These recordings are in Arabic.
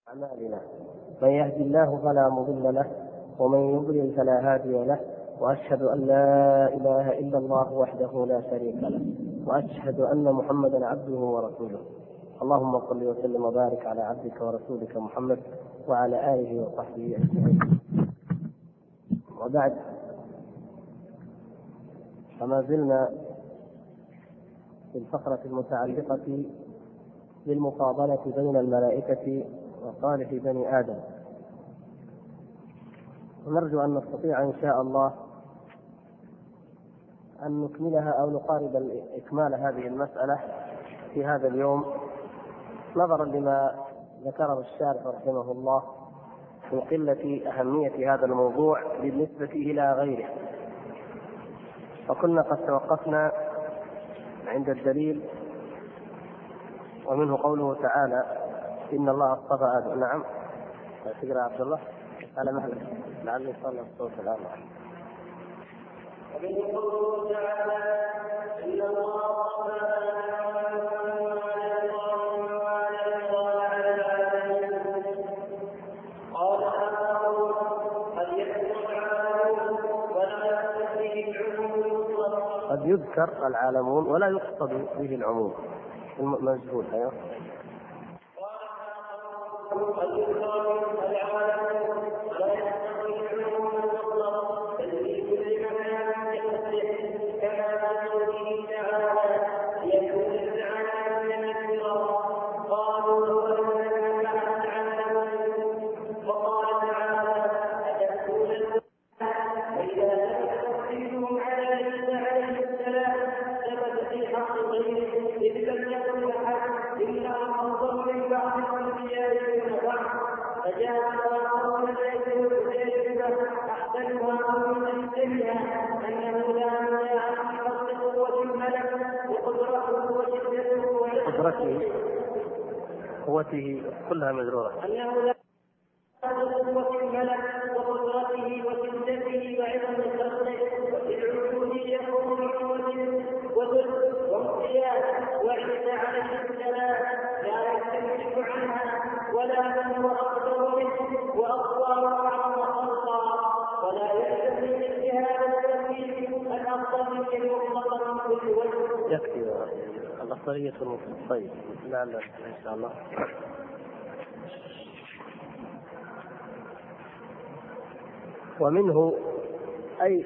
أعمالنا من يهدي الله فلا مضل له ومن يضلل فلا هادي له، وأشهد أن لا إله إلا الله وحده لا شريك له، وأشهد أن محمدا عبده ورسوله. اللهم صل وسلم وبارك على عبدك ورسولك محمد وعلى آله وصحبه أجمعين. وبعد، فما زلنا في الفقرة المتعلقة بالمفاضلة بين الملائكة وصالح بني آدم، ونرجو أن نستطيع إن شاء الله أن نكملها أو نقارب إكمال هذه المسألة في هذا اليوم، نظرا لما ذكره الشارح رحمه الله من قلة أهمية هذا الموضوع بالنسبة إلى غيره. وكنا قد توقفنا عند الدليل، ومنه قوله تعالى: إن الله اصطفى آدم. نعم، تقرأ عبد الله على مهلك لعله يصلي الصوت الآن. ومنه قوله تعالى: إن الله اصطفى قد يذكر العالمون ولا يقصد به العموم المجهول. أيوه. قوته كلها مجرورة. أنه لا قوة الملك وقدرته وشدته وعظم خلقه وبالعبودية وذل وامتياز. وعيسى عليه السلام لا يختلف عنها ولا من هو أقدر منه وأقوى وأعظم خلقا، ولا يلزم من اجتهاد التوحيد الأفضلية مطلقا من كل وجه. يكفي الأفضلية المطلقة. طيب، لا إن شاء الله. ومنه أي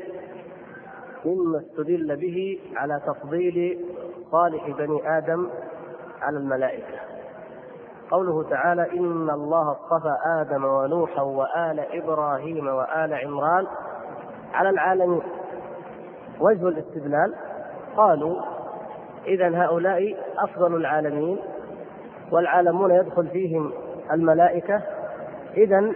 مما استدل به على تفضيل صالح بني آدم على الملائكة قوله تعالى: إن الله اصطفى آدم ونوحا وآل إبراهيم وآل عمران على العالمين. وجه الاستدلال قالوا: إذن هؤلاء أفضل العالمين، والعالمون يدخل فيهم الملائكة، إذن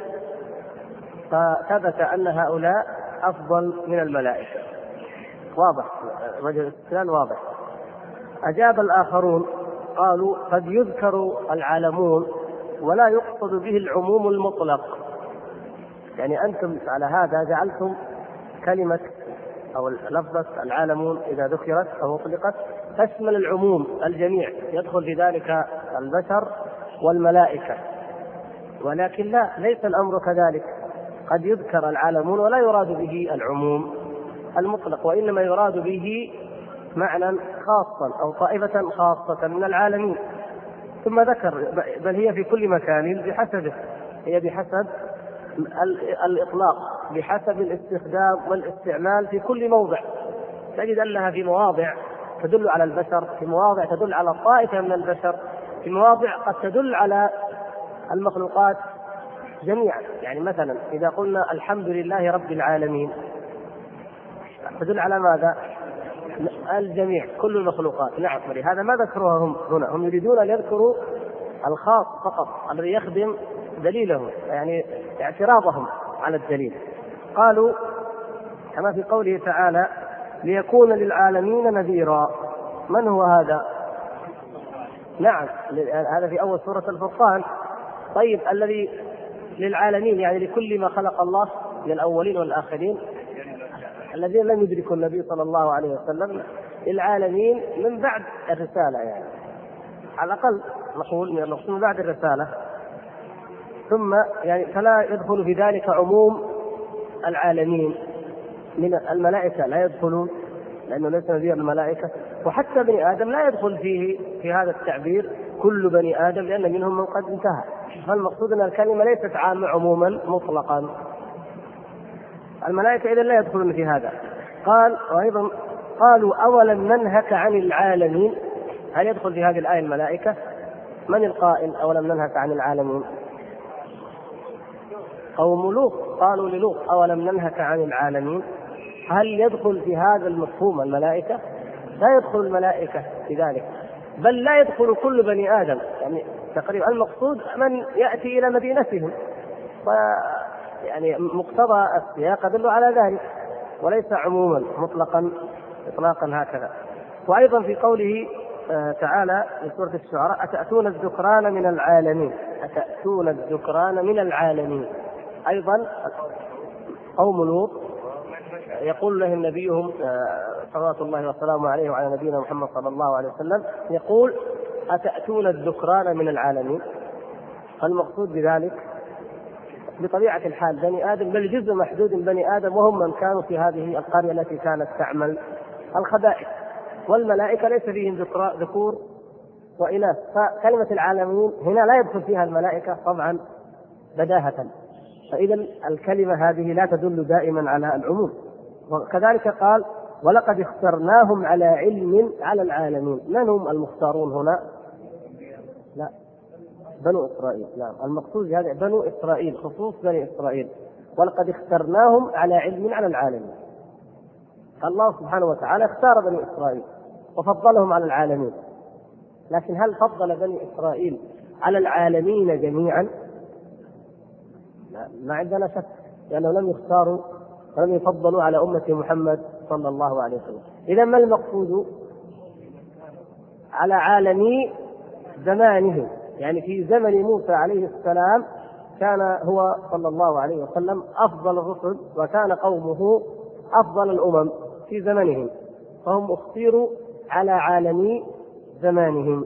فثبت أن هؤلاء أفضل من الملائكة. واضح، وجه الاستدلال واضح. أجاب الآخرون قالوا: قد يذكر العالمون ولا يقصد به العموم المطلق. يعني أنتم على هذا جعلتم كلمة أو لفظة العالمون إذا ذكرت أو أطلقت تشمل العموم، الجميع يدخل في ذلك البشر والملائكة، ولكن لا، ليس الأمر كذلك. قد يذكر العالمون ولا يراد به العموم المطلق، وإنما يراد به معنى خاصا أو طائفة خاصة من العالمين. ثم ذكر بل هي في كل مكان بحسبه، هي بحسب الإطلاق، بحسب الاستخدام والاستعمال في كل موضع. تجد أنها في مواضع تدل على البشر، في مواضع تدل على طائفة من البشر، في مواضع قد تدل على المخلوقات جميعا. يعني مثلا إذا قلنا الحمد لله رب العالمين تدل على ماذا؟ الجميع، كل المخلوقات. نعم، ولهذا ما ذكروها هم يريدون أن يذكروا الخاص فقط الذي يخدم دليلهم، يعني اعتراضهم على الدليل. قالوا كما في قوله تعالى: ليكون للعالمين نذيرا. من هو هذا؟ نعم، هذا في أول سورة الفرقان. طيب، الذي للعالمين يعني لكل ما خلق الله من الأولين والآخرين الذين لم يدركوا النبي صلى الله عليه وسلم، للعالمين من بعد الرسالة، يعني على الأقل نقول من بعد الرسالة. ثم يعني فلا يدخل في ذلك عموم العالمين من الملائكة، لا يدخلون لأنه ليس نذير الملائكة، وحتى بني آدم لا يدخل فيه في هذا التعبير كل بني آدم، لأن منهم من قد انتهى. فالمقصود أن الكلمة ليست عامة عموما مطلقا. الملائكة إذن لا يدخلون في هذا. قال وأيضا قالوا أولم ننهك عن العالمين، هل يدخل في هذه الآية الملائكة؟ من القائل أولم ننهك عن العالمين؟ قوم لوط، قالوا للوط أولم ننهك عن العالمين. هل يدخل في هذا المفهوم الملائكة؟ لا يدخل الملائكة في ذلك، بل لا يدخل كل بني آدم، يعني تقريبا المقصود من يأتي إلى مدينتهم، يعني مقتضى السياق يدل على ذلك، وليس عموما مطلقا إطلاقا هكذا. وأيضا في قوله تعالى في سورة الشعراء أتأتون الذكران من العالمين، أتأتون الذكران من العالمين. أيضا قوم لوط يقول لهم نبيهم صلوات الله وسلامه عليه وعلى نبينا محمد صلى الله عليه وسلم، يقول أتأتون الذكران من العالمين. المقصود بذلك بطبيعة الحال بني آدم، بل جزء محدود من بني آدم، وهم من كانوا في هذه القرية التي كانت تعمل الخبائث. والملائكة ليس فيهم ذكور وإناث، فكلمة العالمين هنا لا يدخل فيها الملائكة طبعا بداهة. فإذا الكلمة هذه لا تدل دائما على العموم. وكذلك قال ولقد اخترناهم على علم على العالمين. من هم المختارون هنا؟ لا، بنو إسرائيل. لا، المقصود هذا بنو إسرائيل، خصوص بني إسرائيل. ولقد اخترناهم على علم على العالمين. الله سبحانه وتعالى اختار بني إسرائيل وفضلهم على العالمين، لكن هل فضل بني إسرائيل على العالمين جميعا؟ ما عندنا شك، لأنه لم يختاروا ولم يفضلوا على أمة محمد صلى الله عليه وسلم. إذا ما المقصود؟ على عالمي زمانه، يعني في زمن موسى عليه السلام كان هو صلى الله عليه وسلم أفضل الرسل، وكان قومه أفضل الأمم في زمنهم، فهم اختيروا على عالمي زمانهم.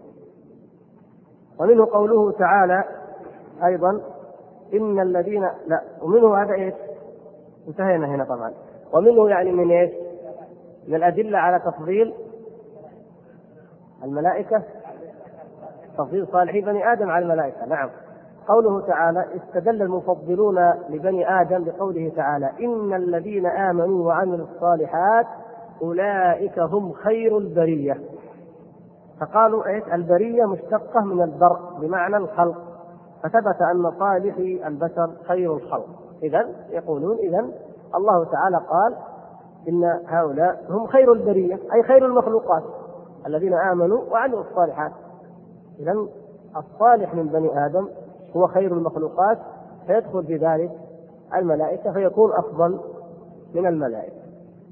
ومنه قوله تعالى أيضا إن الذين لا، ومنه هذا إيه؟ انتهينا هنا طبعا. ومنه يعني من إيه؟ من الأدلة على تفضيل الملائكة، تفضيل صالحي بني آدم على الملائكة. نعم، قوله تعالى استدل المفضلون لبني آدم بقوله تعالى إن الذين آمنوا وعملوا الصالحات أولئك هم خير البرية. فقالوا إيه؟ البرية مشتقة من البر بمعنى الخلق، فثبت أن صالحي البشر خير الخلق. إذن يقولون إذن الله تعالى قال إن هؤلاء هم خير البرية، أي خير المخلوقات الذين آمنوا وعملوا الصالحات. إذن الصالح من بني آدم هو خير المخلوقات، فيدخل في ذلك الملائكة فيكون أفضل من الملائكة.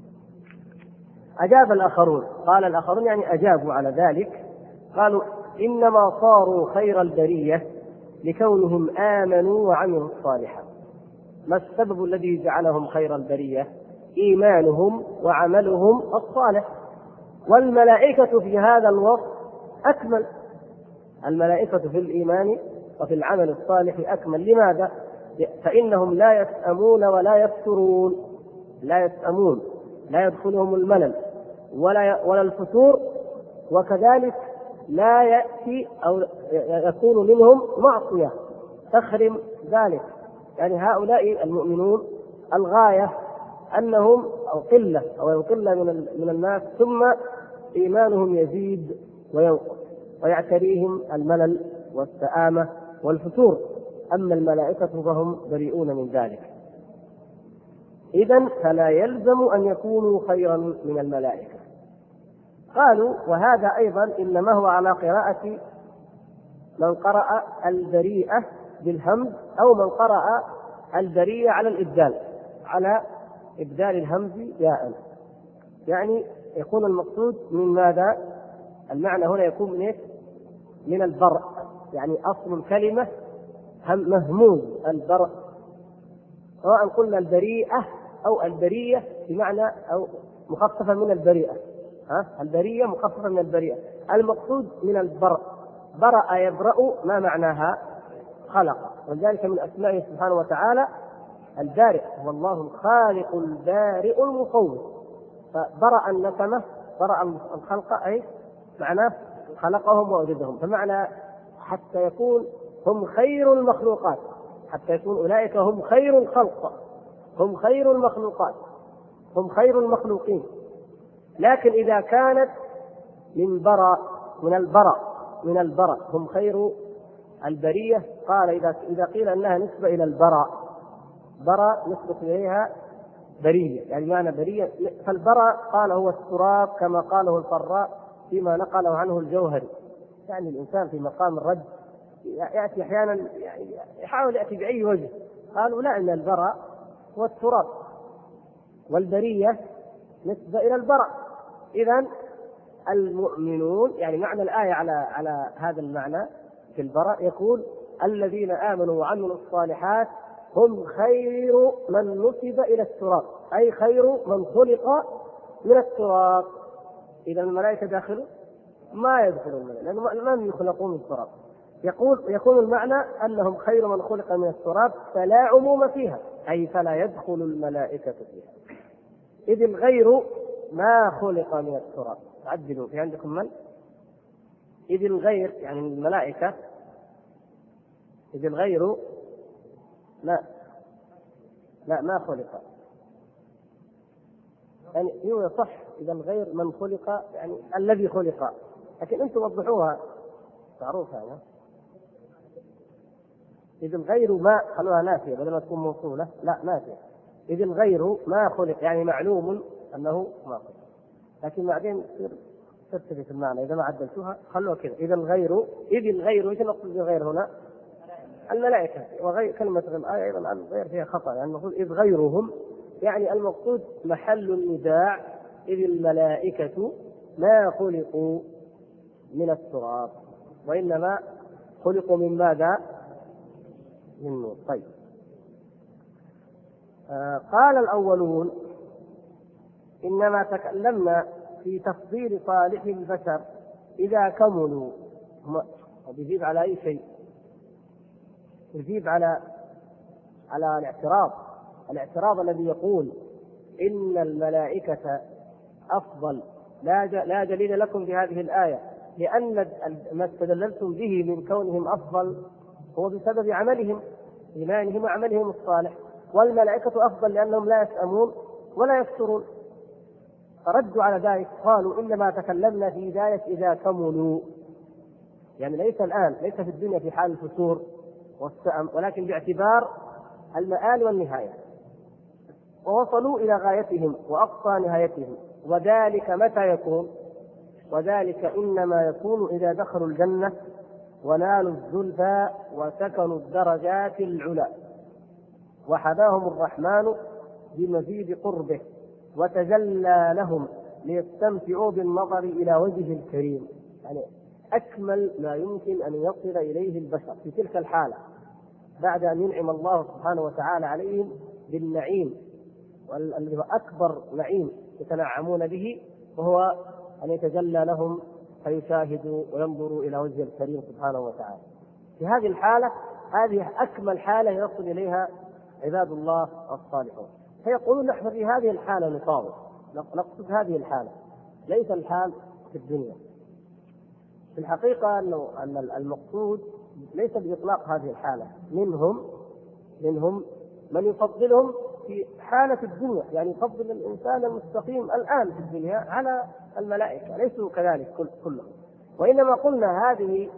أجاب الآخرون، قال الآخرون يعني أجابوا على ذلك، قالوا إنما صاروا خير البرية لكونهم آمنوا وعملوا الصالحات. ما السبب الذي جعلهم خير البرية؟ إيمانهم وعملهم الصالح، والملائكة في هذا الوصف أكمل. الملائكة في الإيمان وفي العمل الصالح أكمل. لماذا؟ فإنهم لا يسأمون ولا يفترون، لا يسأمون، لا يدخلهم الملل ولا الفتور، وكذلك لا يأتي أو يكون منهم معصية تخرم ذلك. يعني هؤلاء المؤمنون الغاية أنهم أو قلة من الناس ثم إيمانهم يزيد وينقص ويعتريهم الملل والسآمة والفتور، أما الملائكة فهم بريئون من ذلك. إذن فلا يلزم أن يكونوا خيرا من الملائكة. قالوا وهذا أيضا إنما هو على قراءة من قرأ البريئة بالهمز، أو من قرأ البرية على الإبدال، على إبدال الهمز ياء، يعني يكون المقصود من ماذا؟ المعنى هنا يكون من إيه؟ من البرء، يعني أصل الكلمة مهموز البرء، سواء قلنا البريئة أو البرية بمعنى أو مخففة من البريئة، البرية مخففة من البريئة. المقصود من البرء، برأ يبرأ ما معناها؟ خلق، ولذلك من أسمائه سبحانه وتعالى البارئ، هو الله الخالق البارئ المصور. فبرأ النسمة، برأ الخلق، أي معناه خلقهم وأوجدهم، فمعنى حتى يكون هم خير المخلوقات، حتى يكون أولئك هم خير الخلق، هم خير المخلوقات، هم خير المخلوقين. لكن إذا كانت من براء، من البراء هم خير البرية، قال إذا قيل أنها نسبة إلى البراء، براء نسبة إليها برية، يعني معنى برية. فالبراء قال هو التراب كما قاله الفراء فيما نقله عنه الجوهري، يعني الإنسان في مقام الرد يأتي أحيانا يحاول يأتي بأي وجه، قالوا لا، إن البراء هو التراب والبرية نسبة إلى البراء. إذن المؤمنون، يعني معنى الآية على هذا المعنى في البراء، يقول الذين آمنوا وعملوا الصالحات هم خير من نسب إلى التراب، أي خير من خلق من التراب. إذا الملائكة داخلوا ما يدخلون الملائكة لأنهم لم يخلقوا من التراب. يكون المعنى أنهم خير من خلق من التراب، فلا عموم فيها، أي فلا يدخل الملائكة فيها، إذ الغير ما خلق من التراب. عدلوا في عندكم من؟ إذ الغير يعني الملائكة، إذ الغير ما خلق، يعني هو صح إذا الغير من خلق، يعني الذي خلق، لكن أنتم وضحوها معروف هذا. إذ الغير ما، خلوها نافية بدل ما تكون موصولة، لا نافية. إذ الغير ما خلق يعني معلوم أنه ما خلق، لكن بعدين ترتفع في المعنى إذا ما عدلتوها، خلوها كذا. إذ الغير إيش نقصد بالغير هنا؟ الملائكة. وغير كلمة الآية أيضا الغير فيها خطأ، يعني المفروض إذ غيرهم، يعني المقصود محل النزاع، إذ الملائكة ما خلقوا من التراب وإنما خلقوا من ماذا؟ من نور. طيب، قال الأولون إنما تكلمنا في تفضيل صالح البشر إذا كملوا. يجيب على أي شيء؟ يجيب على الاعتراض الذي يقول إن الملائكة أفضل. لا دليل لكم في هذه الآية، لأن ما استدللتم به من كونهم أفضل هو بسبب عملهم، إيمانهم وعملهم الصالح، والملائكة أفضل لأنهم لا يسأمون ولا يفترون. فردوا على ذلك، قالوا إنما تكلمنا في هداية إذا كملوا، يعني ليس الآن، ليس في الدنيا في حال الفتور والسأم، ولكن باعتبار المآل والنهاية، ووصلوا إلى غايتهم وأقصى نهايتهم. وذلك متى يكون؟ وذلك إنما يكون إذا دخلوا الجنة ونالوا الزلفى وسكنوا الدرجات العلى وحداهم الرحمن بمزيد قربه وتجلى لهم ليستمتعوا بالنظر إلى وجهه الكريم. يعني أكمل ما يمكن أن يصل إليه البشر في تلك الحالة بعد أن ينعم الله سبحانه وتعالى عليهم بالنعيم، والذي هو أكبر نعيم يتنعمون به، وهو أن يتجلى لهم فيشاهدوا وينظروا إلى وجه الكريم سبحانه وتعالى. في هذه الحالة، هذه أكمل حالة يصل إليها عباد الله الصالحون. فيقولون نحن في هذه الحالة نطاوع، نقصد هذه الحالة، ليس الحال في الدنيا. في الحقيقة أن المقصود ليس بإطلاق هذه الحالة، منهم من يفضلهم في حالة الدنيا، يعني يفضل الإنسان المستقيم الآن في الدنيا على الملائكة، ليسوا كذلك كلهم. وإنما قلنا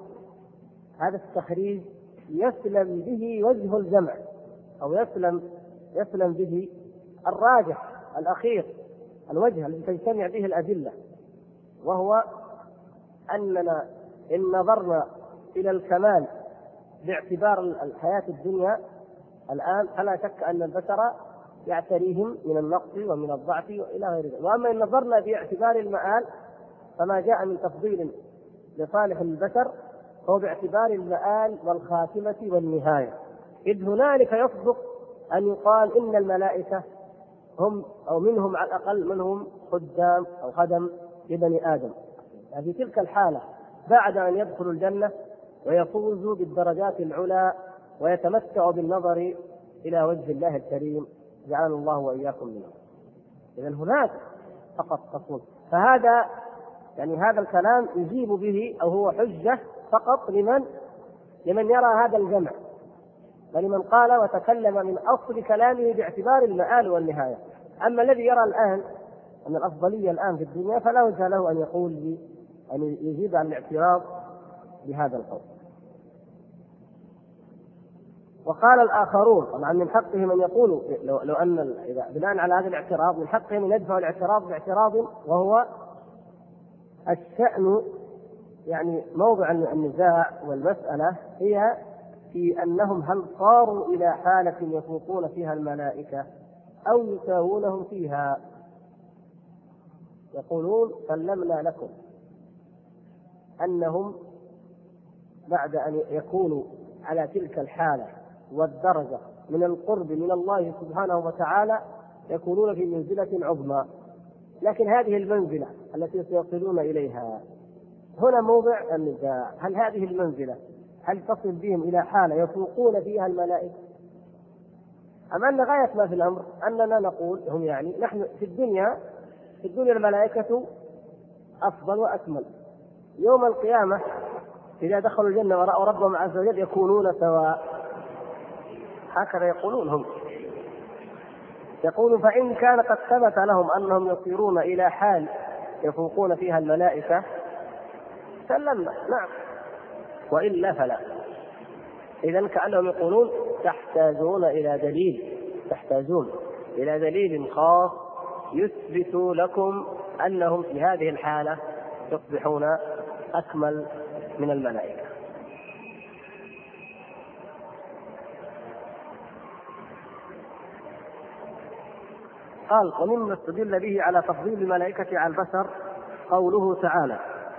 هذا التخريج يسلم به وجه الجمع، أو يسلم به الراجح الأخير، الوجه الذي تجتمع به الأدلة، وهو أننا إن نظرنا إلى الكمال باعتبار الحياة الدنيا الآن، فلا شك أن البشر يعتريهم من النقص ومن الضعف وإلى غير ذلك. وأما إن نظرنا باعتبار المآل، فما جاء من تفضيل لصالح البشر هو باعتبار المآل والخاتمة والنهاية، إذ هنالك يصدق أن يقال إن الملائكة هم أو منهم على الأقل منهم خدام أو خدم لبني آدم. يعني في تلك الحالة بعد أن يدخلوا الجنة ويفوزوا بالدرجات العلى ويتمتع بالنظر إلى وجه الله الكريم، جعلنا الله وإياكم منه. إذا هناك فقط تكون، فهذا يعني هذا الكلام يجيب به أو هو حجة فقط لمن يرى هذا الجمع، ولمن قال وتكلم من أصل كلامه باعتبار المآل والنهاية. أما الذي يرى الآن أن الأفضلية الآن في الدنيا فلا وجه له أن يقول لي أن يجيب عن الاعتراض بهذا القول. وقال الآخرون طبعا من حقه من يقول لو أن إذا بناء على هذا الاعتراض من حقه من يدفع الاعتراض باعتراض، وهو الشأن يعني موضع النزاع والمسألة هي في أنهم هل صاروا إلى حالة يفوقون فيها الملائكة أو يساوونهم فيها. يقولون سلمنا لكم أنهم بعد أن يكونوا على تلك الحالة والدرجة من القرب من الله سبحانه وتعالى يكونون في منزلة عظمى، لكن هذه المنزلة التي سيصلون إليها هنا موضع النزاع. هل هذه المنزلة هل تصل بهم إلى حالة يفوقون فيها الملائكة، أم أن غاية ما في الأمر أننا نقول هم يعني نحن في الدنيا الملائكة أفضل وأكمل، يوم القيامة إذا دخلوا الجنة ورأوا ربهم عز وجل يكونون سواء، هكذا يقولون هم. يقول فإن كان قد ثبت لهم أنهم يصيرون إلى حال يفوقون فيها الملائكة سلمنا نعم، وإلا فلا. إذن كأنهم يقولون تحتاجون إلى دليل خاص يثبت لكم أنهم في هذه الحالة يصبحون أكمل من الملائكة. قال ومما استدل به على تفضيل الملائكة على البشر قوله تعالى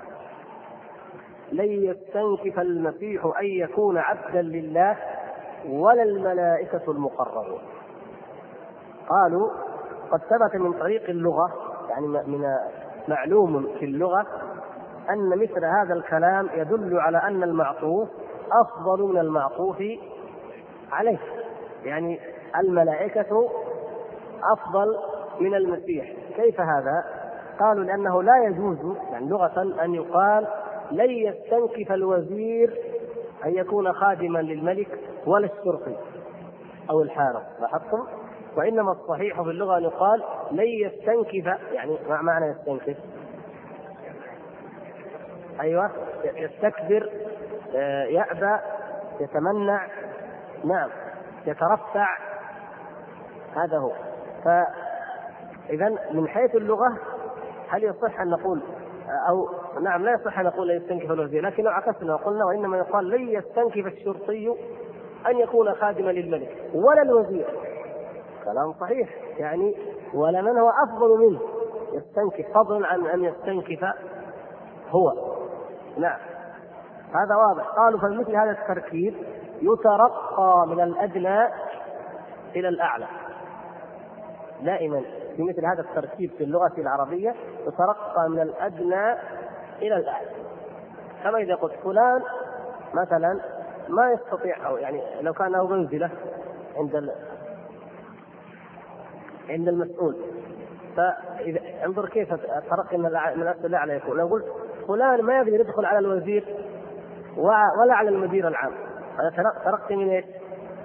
لن يستنكف المسيح أن يكون عبدا لله ولا الملائكة المقربون. قالوا قد ثبت من طريق اللغة، يعني من معلوم في اللغة أن مثل هذا الكلام يدل على أن المعطوف أفضل من المعطوف عليه، يعني الملائكة أفضل من المسيح. كيف هذا؟ قالوا لأنه لا يجوز يعني لغة أن يقال لن يستنكف الوزير أن يكون خادما للملك ولا الشرطي أو الحارس، لاحظتم؟ وإنما الصحيح في اللغة أن يقال لن يستنكف، يعني ما معنى يستنكف؟ أيوة يستكبر، يأبى، يتمنع، نعم يترفع، هذا هو. فإذا من حيث اللغة هل يصح أن نقول أو نعم لا يصح أن نقول لا يستنكف الوزير، لكن لو عكسنا وقلنا وإنما يقال لن يستنكف الشرطي أن يكون خادما للملك ولا الوزير، كلام صحيح، يعني ولا من هو أفضل منه يستنكف فضلا عن أن يستنكف هو، نعم هذا واضح. قالوا فمثل هذا التركيب يترقى من الأدنى إلى الأعلى، دائما في مثل هذا التركيب في اللغة العربية يترقى من الأدنى إلى الأعلى. كما إذا قلت فلان مثلا ما يستطيع، أو يعني لو كان له منزلة عند المسؤول، فإذا انظر كيف الترقي من الأدنى الأعلى يكون. لو قلت فلان ما يقدر يدخل على الوزير ولا على المدير العام، هذا ترقي من ايش؟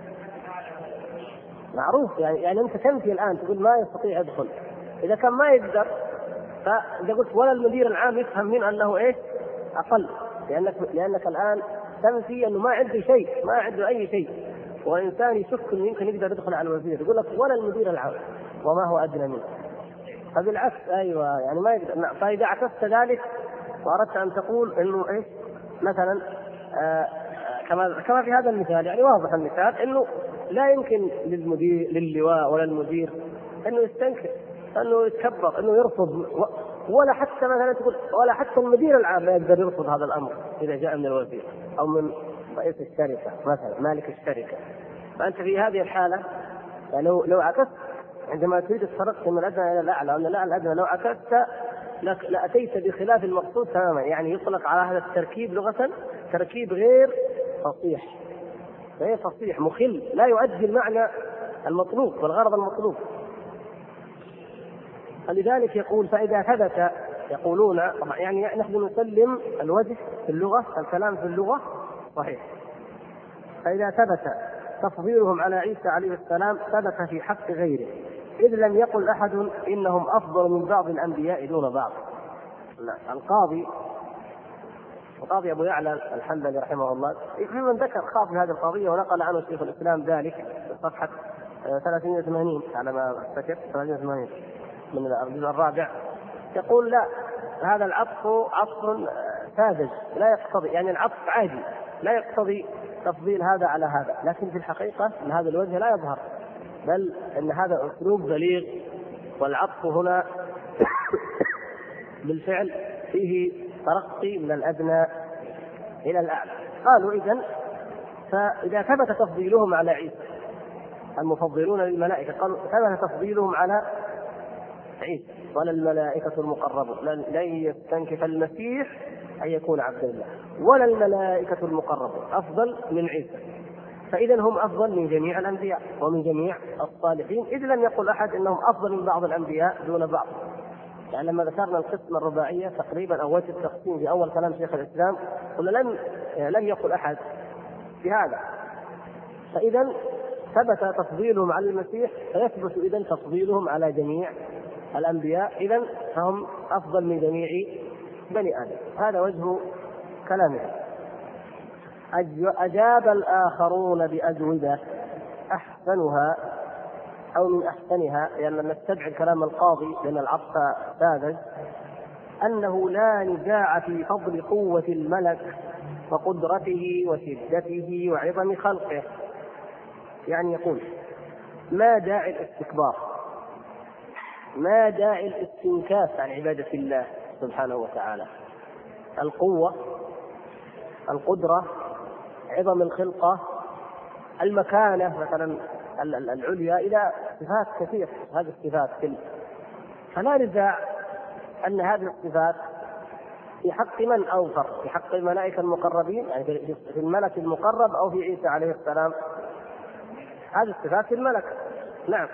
معروف، يعني انت تنفي الان تقول ما يستطيع يدخل، اذا كان ما يقدر فاذا قلت ولا المدير العام يفهم من انه ايش؟ اقل، لانك الان تنفي انه ما عنده شيء، ما عنده اي شيء، وانسان يشك انه يمكن يقدر يدخل على الوزير يقول لك ولا المدير العام وما هو ادنى منه، فبالعكس ايوه يعني ما يقدر. فاذا عكست ذلك واردت ان تقول انه ايش مثلا كما في هذا المثال، يعني واضح المثال انه لا يمكن للواء ولا المدير انه يستنكر، انه يتكبر، انه يرفض، ولا حتى مثلا تقول ولا حتى المدير العام لا يقدر يرفض هذا الامر اذا جاء من الوزير او من رئيس الشركه مثلا مالك الشركه. فانت في هذه الحاله لو عكست عندما تريد الترقي من الادنى الى الاعلى او من الاعلى الادنى، لو عكست لاتيت بخلاف المقصود تماما، يعني يطلق على هذا التركيب لغه تركيب غير فصيح، غير فصيح مخل، لا يؤدي المعنى المطلوب والغرض المطلوب. فلذلك يقول فإذا ثبت، يقولون طبعا يعني نحن نسلم الوجه في اللغة، الكلام في اللغة صحيح، فإذا ثبت تفضيلهم على عيسى عليه السلام ثبت في حق غيره، إذ لم يقل أحد إنهم أفضل من بعض الأنبياء دون بعض. القاضي أبو يعلى الحنبلي رحمه الله من ذكر خاف في هذه القضية، ونقل عنه شيخ الإسلام ذلك في صفحة 380 على ما أفتكر 380 من الجزء الرابع، يقول لا، هذا العطف عطف ساذج لا يقتضي، يعني العطف عادي لا يقتضي تفضيل هذا على هذا، لكن في الحقيقة من هذا الوجه لا يظهر، بل أن هذا أسلوب بليغ، والعطف هنا بالفعل فيه ترقي من الأدنى إلى الأعلى. قالوا إذن فإذا ثبت تفضيلهم على عيسى، المفضلون للملائكة قالوا ثبت تفضيلهم على عيسى، ولا الملائكة المقربون، لن يستنكف المسيح أن يكون عبد الله، ولا الملائكة المقربون أفضل من عيسى، فإذا هم أفضل من جميع الأنبياء ومن جميع الصالحين، إذ لم يقل أحد أنهم أفضل من بعض الأنبياء دون بعض. يعني لما ذكرنا القسمة الرباعية تقريبا أو وجه التقسيم في أول كلام شيخ الإسلام قلنا لم يقل أحد بهذا، فإذا ثبت تفضيلهم على المسيح فيثبت إذن تفضيلهم على جميع الأنبياء، إذن فهم أفضل من جميع بني آدم. هذا وجه كلامه. أجاب الآخرون بأجوبة أحسنها أو من أحسنها، لأن نستبعد كلام القاضي لأن العطف ساذج، أنه لا نزاع في فضل قوة الملك وقدرته وشدته وعظم خلقه. يعني يقول ما داعي الاستكبار، ما داعي الاستنكاف عن عبادة الله سبحانه وتعالى. القوة، القدرة، عظم الخلقة، المكانة مثلا العليا، إلى صفات كثيرة، هذه الصفات كلها، فلا نزاع أن هذه الصفات في حق من أوفر، في حق الملائكة المقربين، يعني في الملك المقرب أو في عيسى عليه السلام. هذه الصفات في الملك، نعم.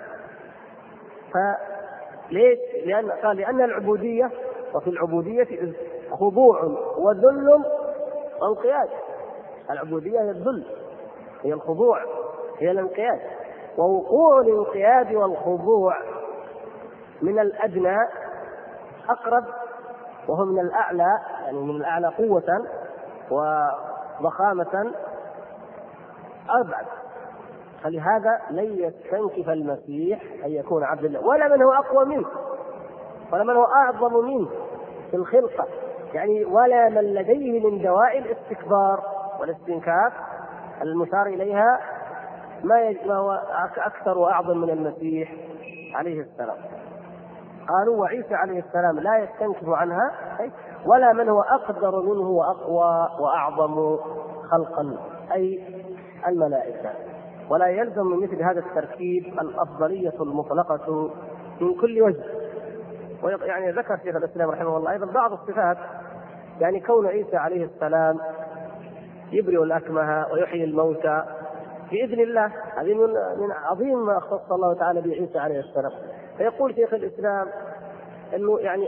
فليش؟ لأن العبودية، وفي العبودية خضوع وذل وانقياد. العبودية هي الذل، هي الخضوع، هي الانقياد، ووقوع الانقياد والخضوع من الأدنى أقرب، وهو من الأعلى، يعني من الأعلى قوة وضخامة أبعد. فلهذا لن يستنكف المسيح أن يكون عبد الله، ولا من هو أقوى منه، ولا من هو أعظم منه في الخلقة، يعني ولا من لديه من دواء الاستكبار والاستنكاف المشار إليها ما هو أكثر وأعظم من المسيح عليه السلام. قالوا وعيسى عليه السلام لا يستنكف عنها، ولا من هو أقدر منه وأقوى وأعظم خلقا، أي الملائكة. ولا يلزم من مثل هذا التركيب الأفضلية المطلقة من كل وجه. يعني ذكر شيخ الإسلام رحمه الله أيضا بعض الصفات، يعني كون عيسى عليه السلام يبرئ الأكمه ويحيي الموتى بإذن الله، هذه من عظيم ما اختص الله تعالى بعيسى عليه السلام. فيقول شيخ الإسلام أنه يعني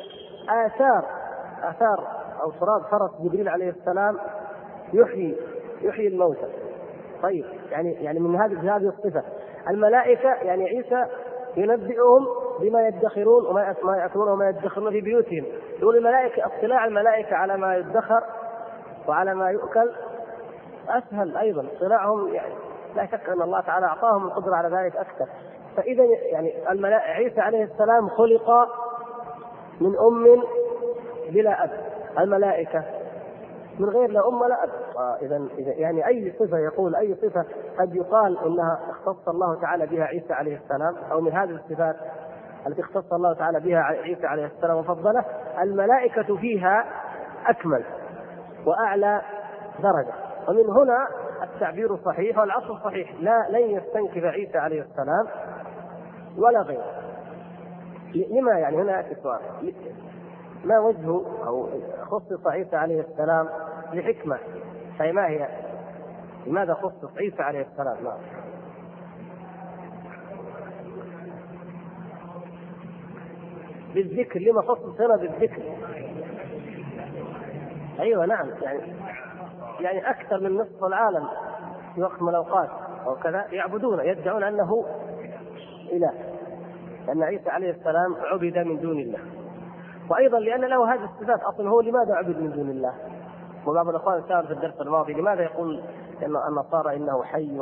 آثار أو تراب فرس جبريل عليه السلام يحيي الموتى. طيب يعني من هذه الصفة. الملائكة يعني عيسى ينبئهم بما يدخرون وما يأكلون وما يدخرون في بيوتهم. يقول الملائكة، اطلاع الملائكة على ما يدخر وعلى ما يؤكل أسهل أيضا اطلاعهم، يعني لا شك أن الله تعالى أعطاهم القدرة على ذلك أكثر. فإذا يعني عيسى عليه السلام خلق من أم بلا أب، الملائكة من غير لا أم ولا أب. إذا يعني أي صفة، يقول أي صفة قد يقال أنها اختص الله تعالى بها عيسى عليه السلام، أو من هذه الصفات التي اختص الله تعالى بها عيسى عليه السلام وفضله، الملائكة فيها أكمل وأعلى درجة. ومن هنا التعبير صحيح والعصر صحيح، لن يستنكف عيسى عليه السلام ولا غيره. لما يعني هنا يأتي السؤال، ما وجهه أو خصص عيسى عليه السلام لحكمة؟ فما هي؟ لماذا خصص عيسى عليه السلام؟ نعم. بالذكر، لما خصص هنا بالذكر؟ أيوة نعم، يعني أكثر من نصف العالم في وقت من الأوقات أو كذا يعبدون، يدعون أنه إله، لأن عيسى عليه السلام عبد من دون الله، وأيضا لأن له هذه الصفات. أصلا هو لماذا عبد من دون الله؟ وبعض الأخوان سأل في الدرس الماضي لماذا يقول أن النصارى إنه حي،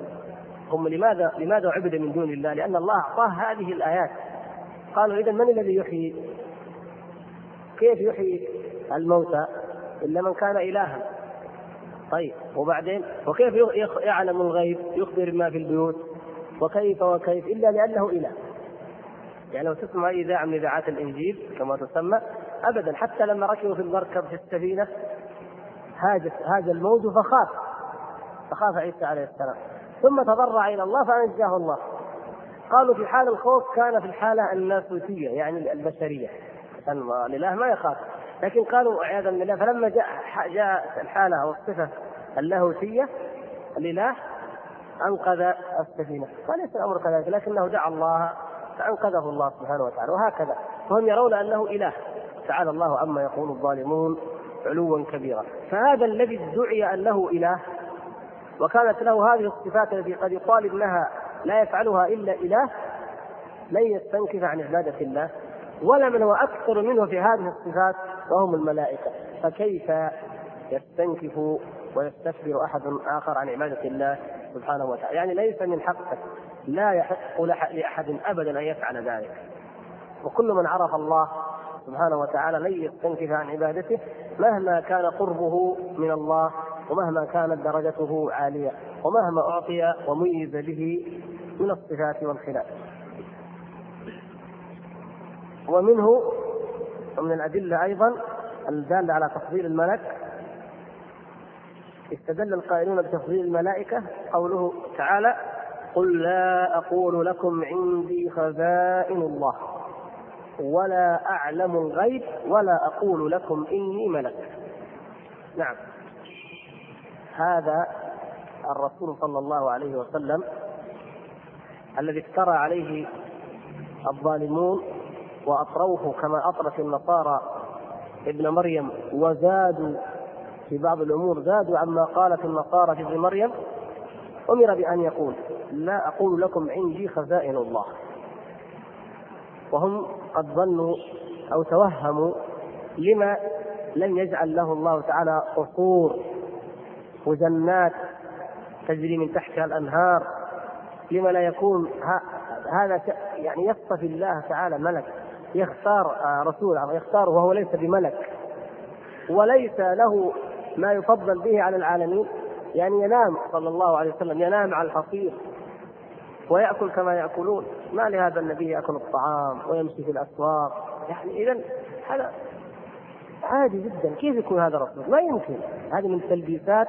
لماذا عبد من دون الله؟ لأن الله أعطاه هذه الآيات. قالوا إذن من الذي يحيي؟ كيف يحيي الموتى إلا من كان إلها؟ طيب وبعدين وكيف يعلم الغيب، يخبر ما في البيوت، وكيف إلا لأنه إله. يعني لو تسمع أي إذاعة من إذاعات الإنجيل كما تسمى أبدا، حتى لما ركبوا في المركب في السفينة هاج الموج فخاف عيسى عليه السلام، ثم تضرع إلى الله فأنجاه الله. قالوا في حال الخوف كان في الحالة الناسوتية يعني البشرية، الإله ما يخاف، لكن قالوا عياذا بالله فلما جاء الحالة أو الصفة اللاهوتية الإله أنقذ السفينة. فليس الأمر كذلك، لكنه دعا الله فأنقذه الله سبحانه وتعالى، وهكذا. فهم يرون أنه إله، تعالى الله عما يقول الظالمون علوا كبيرا. فهذا الذي ادعي أنه إله وكانت له هذه الصفات التي قد يقال إنها لا يفعلها إلا إله لن يستنكف عن عبادة الله، ولا من هو أكثر منه في هذه الصفات وهم الملائكة. فكيف يستنكف ويستكبر أحد آخر عن عبادة الله سبحانه وتعالى؟ يعني ليس من حقك، لا يحق لأحد أبدا أن يفعل ذلك. وكل من عرف الله سبحانه وتعالى لن يستنكف عن عبادته مهما كان قربه من الله، ومهما كانت درجته عالية، ومهما أعطي وميز به من الصفات والخلال. ومنه ومن الأدلة أيضا الدالة على تفضيل الملك، استدل القائلون بتفضيل الملائكة قوله تعالى: قل لا أقول لكم عندي خزائن الله ولا أعلم الغيب ولا أقول لكم إني ملك. نعم، هذا الرسول صلى الله عليه وسلم الذي افترى عليه الظالمون وأطروه كما أطرت النصارى ابن مريم، وزادوا في بعض الأمور، زادوا عما قالت النصارى في ابن مريم. أمر بأن يقول: لا أقول لكم عندي خزائن الله. وهم قد ظنوا أو توهموا لما لم يجعل له الله تعالى قصور وجنات تجري من تحتها الأنهار، لما لا يكون هذا يعني يصطفي الله تعالى ملك، يختار رسول يختاره وهو ليس بملك، وليس له ما يفضل به على العالمين. يعني ينام صلى الله عليه وسلم، ينام على الحصير ويأكل كما يأكلون. ما لهذا النبي يأكل الطعام ويمشي في الأسواق؟ يعني إذن هذا عادي جدا. كيف يكون هذا رسول؟ ما يمكن. هذه من تلبيسات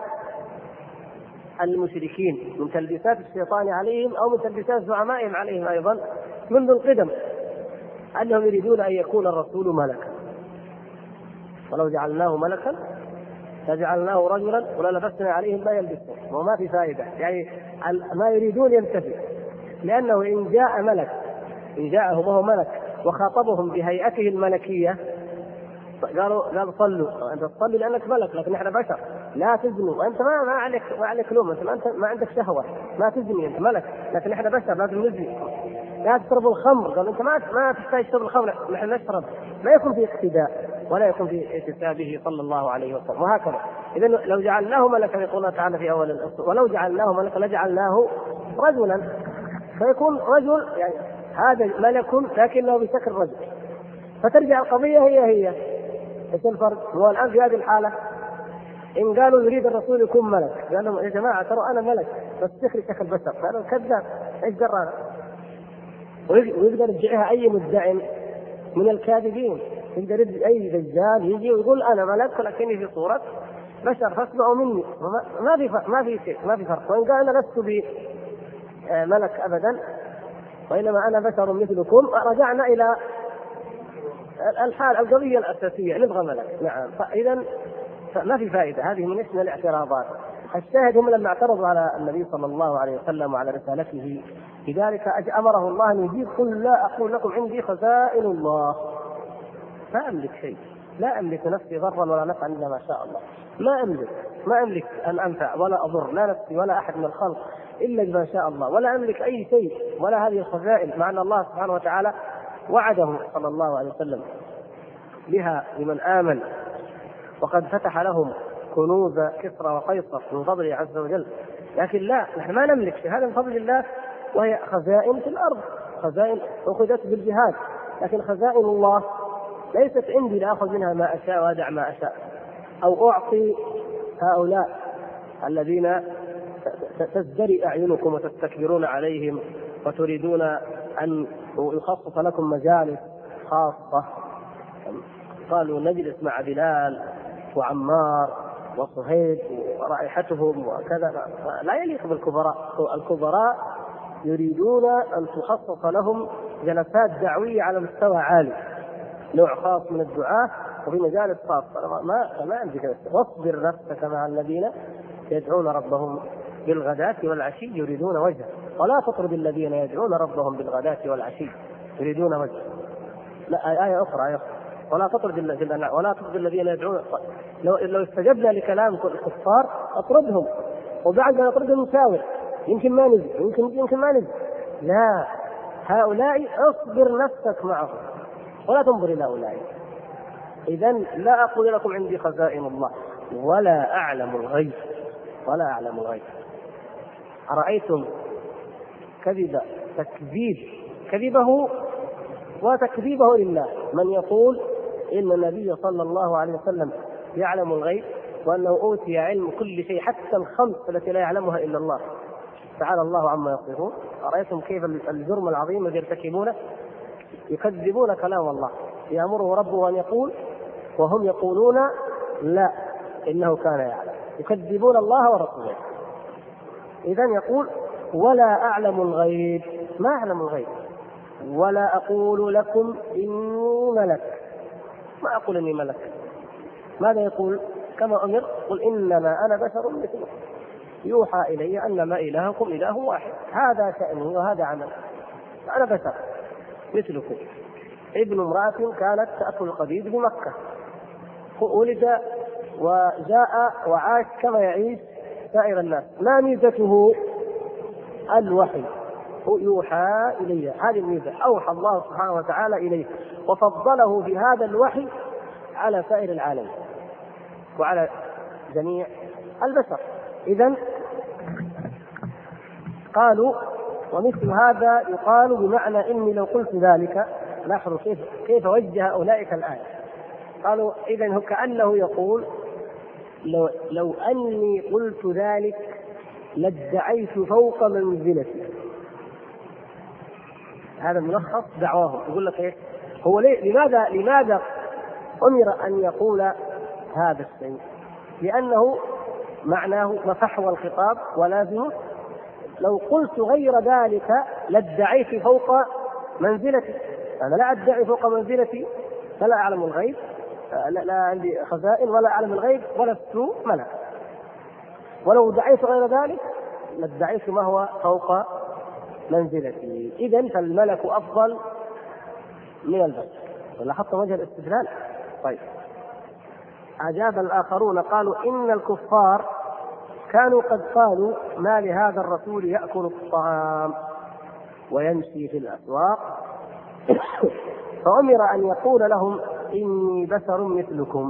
المشركين، من تلبيسات الشيطان عليهم، أو من تلبيسات زعمائهم عليهم أيضا منذ القدم، أنهم يريدون أن يكون الرسول ملكا. ولو جعلناه ملكا لجعلناه رجلا وللبسنا عليهم ما يلبسون. وما في فائدة، يعني ما يريدون ينتفي، لأنه إن جاء ملك، إن جاءهم وهو ملك وخاطبهم بهيئته الملكية قالوا صلوا. أنت تصلي لأنك ملك، لكن إحنا بشر. لا تزنوا، وأنت ما عليك لوم، أنت ما عندك شهوة، ما تزني، أنت ملك، لكن إحنا بشر لازم نزني. لا تشربوا الخمر، قالوا أنت ما تحتاج تشرب الخمر، نحن نشرب. ما يكون في اقتداء ولا يكون في اكتسابه صلى الله عليه وسلم، وهكذا. إذن لو جعلناه ملكا، يقول الله تعالى في أول الأسطر: ولو جعلناه ملكا لجعلناه رجلا. فيكون رجل، يعني هذا ملك لكنه بشكل رجل، فترجع القضية هي ايش الفرق؟ هو الآن في هذه الحالة إن قالوا يريد الرسول يكون ملك، قالوا يا جماعة ترى أنا ملك بس تخرج شكل بشر، قالوا كذاب، ايش درانا؟ ويقدر يرجعها أي مدعي من الكاذبين، يقدر أي دجال يجي ويقول أنا ملك ولكني في صورة بشر فاسمعوا مني. ما في فرق. وإن قال أنا لست بملك أبدا وإنما أنا بشر مثلكم، رجعنا إلى القضية الأساسية، نبغى ملك. نعم. فإذا ما في فائدة. هذه من اسم الاعتراضات. الشاهد هم لما اعترضوا على النبي صلى الله عليه وسلم وعلى رسالته لذلك أمره الله أن يجيب: قل لا أقول لكم عندي خزائن الله، ما أملك شيء، لا أملك نفسي ضرا ولا نفعا إلا ما شاء الله، ما أملك أن أنفع ولا أضر لا نفسي ولا أحد من الخلق إلا بما شاء الله، ولا أملك أي شيء ولا هذه الخزائن، مع أن الله سبحانه وتعالى وعده صلى الله عليه وسلم بها لمن آمن، وقد فتح لهم كنوز كسرى وقيصر من فضله عز وجل. لكن لا، نحن ما نملك شيء، هذا من فضل الله، وهي خزائن في الأرض، خزائن أخذت بالجهاد، لكن خزائن الله ليست عندي لأخذ منها ما أشاء وأدع ما أشاء، أو أعطي هؤلاء الذين تزدري أعينكم وتستكبرون عليهم وتريدون أن يخصص لكم مجالس خاصة. قالوا نجلس مع بلال وعمار وصهيب ورائحتهم وكذا، لا يليق بالكبراء. الكبراء يريدون أن تخصص لهم جلسات دعوية على مستوى عالي، نوع خاص من الدعاة وفي مجالس خاصة. ما عندي كذا. واصبر نفسك مع الذين يدعون ربهم بالغداة والعشي يريدون وجهه، ولا تطرد الذين يدعون ربهم بالغداة والعشي يريدون وجهه. لا، آية أخرى ولا تطرد الذين يدعون. لو استجبنا لكلام الكفار أطردهم، وبعد ما نطردهم نساور، يمكن ما نجي، يمكن ما نجي. لا، هؤلاء اصبر نفسك معهم ولا تنظر إلى أولئك. إذن لا أقول لكم عندي خزائن الله ولا أعلم الغيب. أرأيتم كذبه وتكذيبه لله من يقول إن النبي صلى الله عليه وسلم يعلم الغيب، وأنه أوتي علم كل شيء حتى الخمس التي لا يعلمها إلا الله، تعالى الله عما يصفون. أرأيتم كيف الجرم العظيم الذي يرتكبونه؟ يكذبون كلام الله، يأمره ربه أن يقول وهم يقولون لا إنه كان يعلم، يكذبون الله ورسوله. إذن يقول ولا أعلم الغيب، ما أعلم الغيب، ولا أقول لكم إني ملك، ما أقول إني ملك. ماذا يقول؟ كما أمر: قل إنما أنا بشر مثلكم يوحى إلي أنما إلهكم إله واحد، هذا شأني وهذا عمل، أنا بشر مثلكم، ابن امرأة كانت تأكل القديد بمكة، ولد وجاء وعاش كما يعيش سائر الناس، ما ميزته؟ الوحي، يوحى إليه، هذه الميزة، أوحى الله سبحانه وتعالى إليه وفضله بهذا الوحي على سائر العالم وعلى جميع البشر. إذن قالوا ومثل هذا يقال بمعنى إني لو قلت ذلك. لاحظوا كيف وجه أولئك الآية. قالوا إذن هو كأنه يقول لو أني قلت ذلك لادعيت فوق منزلتي. هذا ملخص دعواهم. يقول لك إيه هو لماذا أمر أن يقول هذا الشيء؟ لأنه معناه مفحوى الخطاب ولازمه. لو قلت غير ذلك لادعيت فوق منزلتي، أنا لا أدعي فوق منزلتي، فلا أعلم الغيب، لا عندي خزائن ولا أعلم الغيب ولست ملك. ولو دعيت غير ذلك لادعيت ما هو فوق منزلتي. إذن فالملك أفضل من البشر. لاحظت وجه الاستدلال؟ طيب، أجاب الآخرون قالوا إن الكفار كانوا قد قالوا ما لهذا الرسول يأكل الطعام ويمشي في الأسواق فأمر أن يقول لهم إني بشر مثلكم.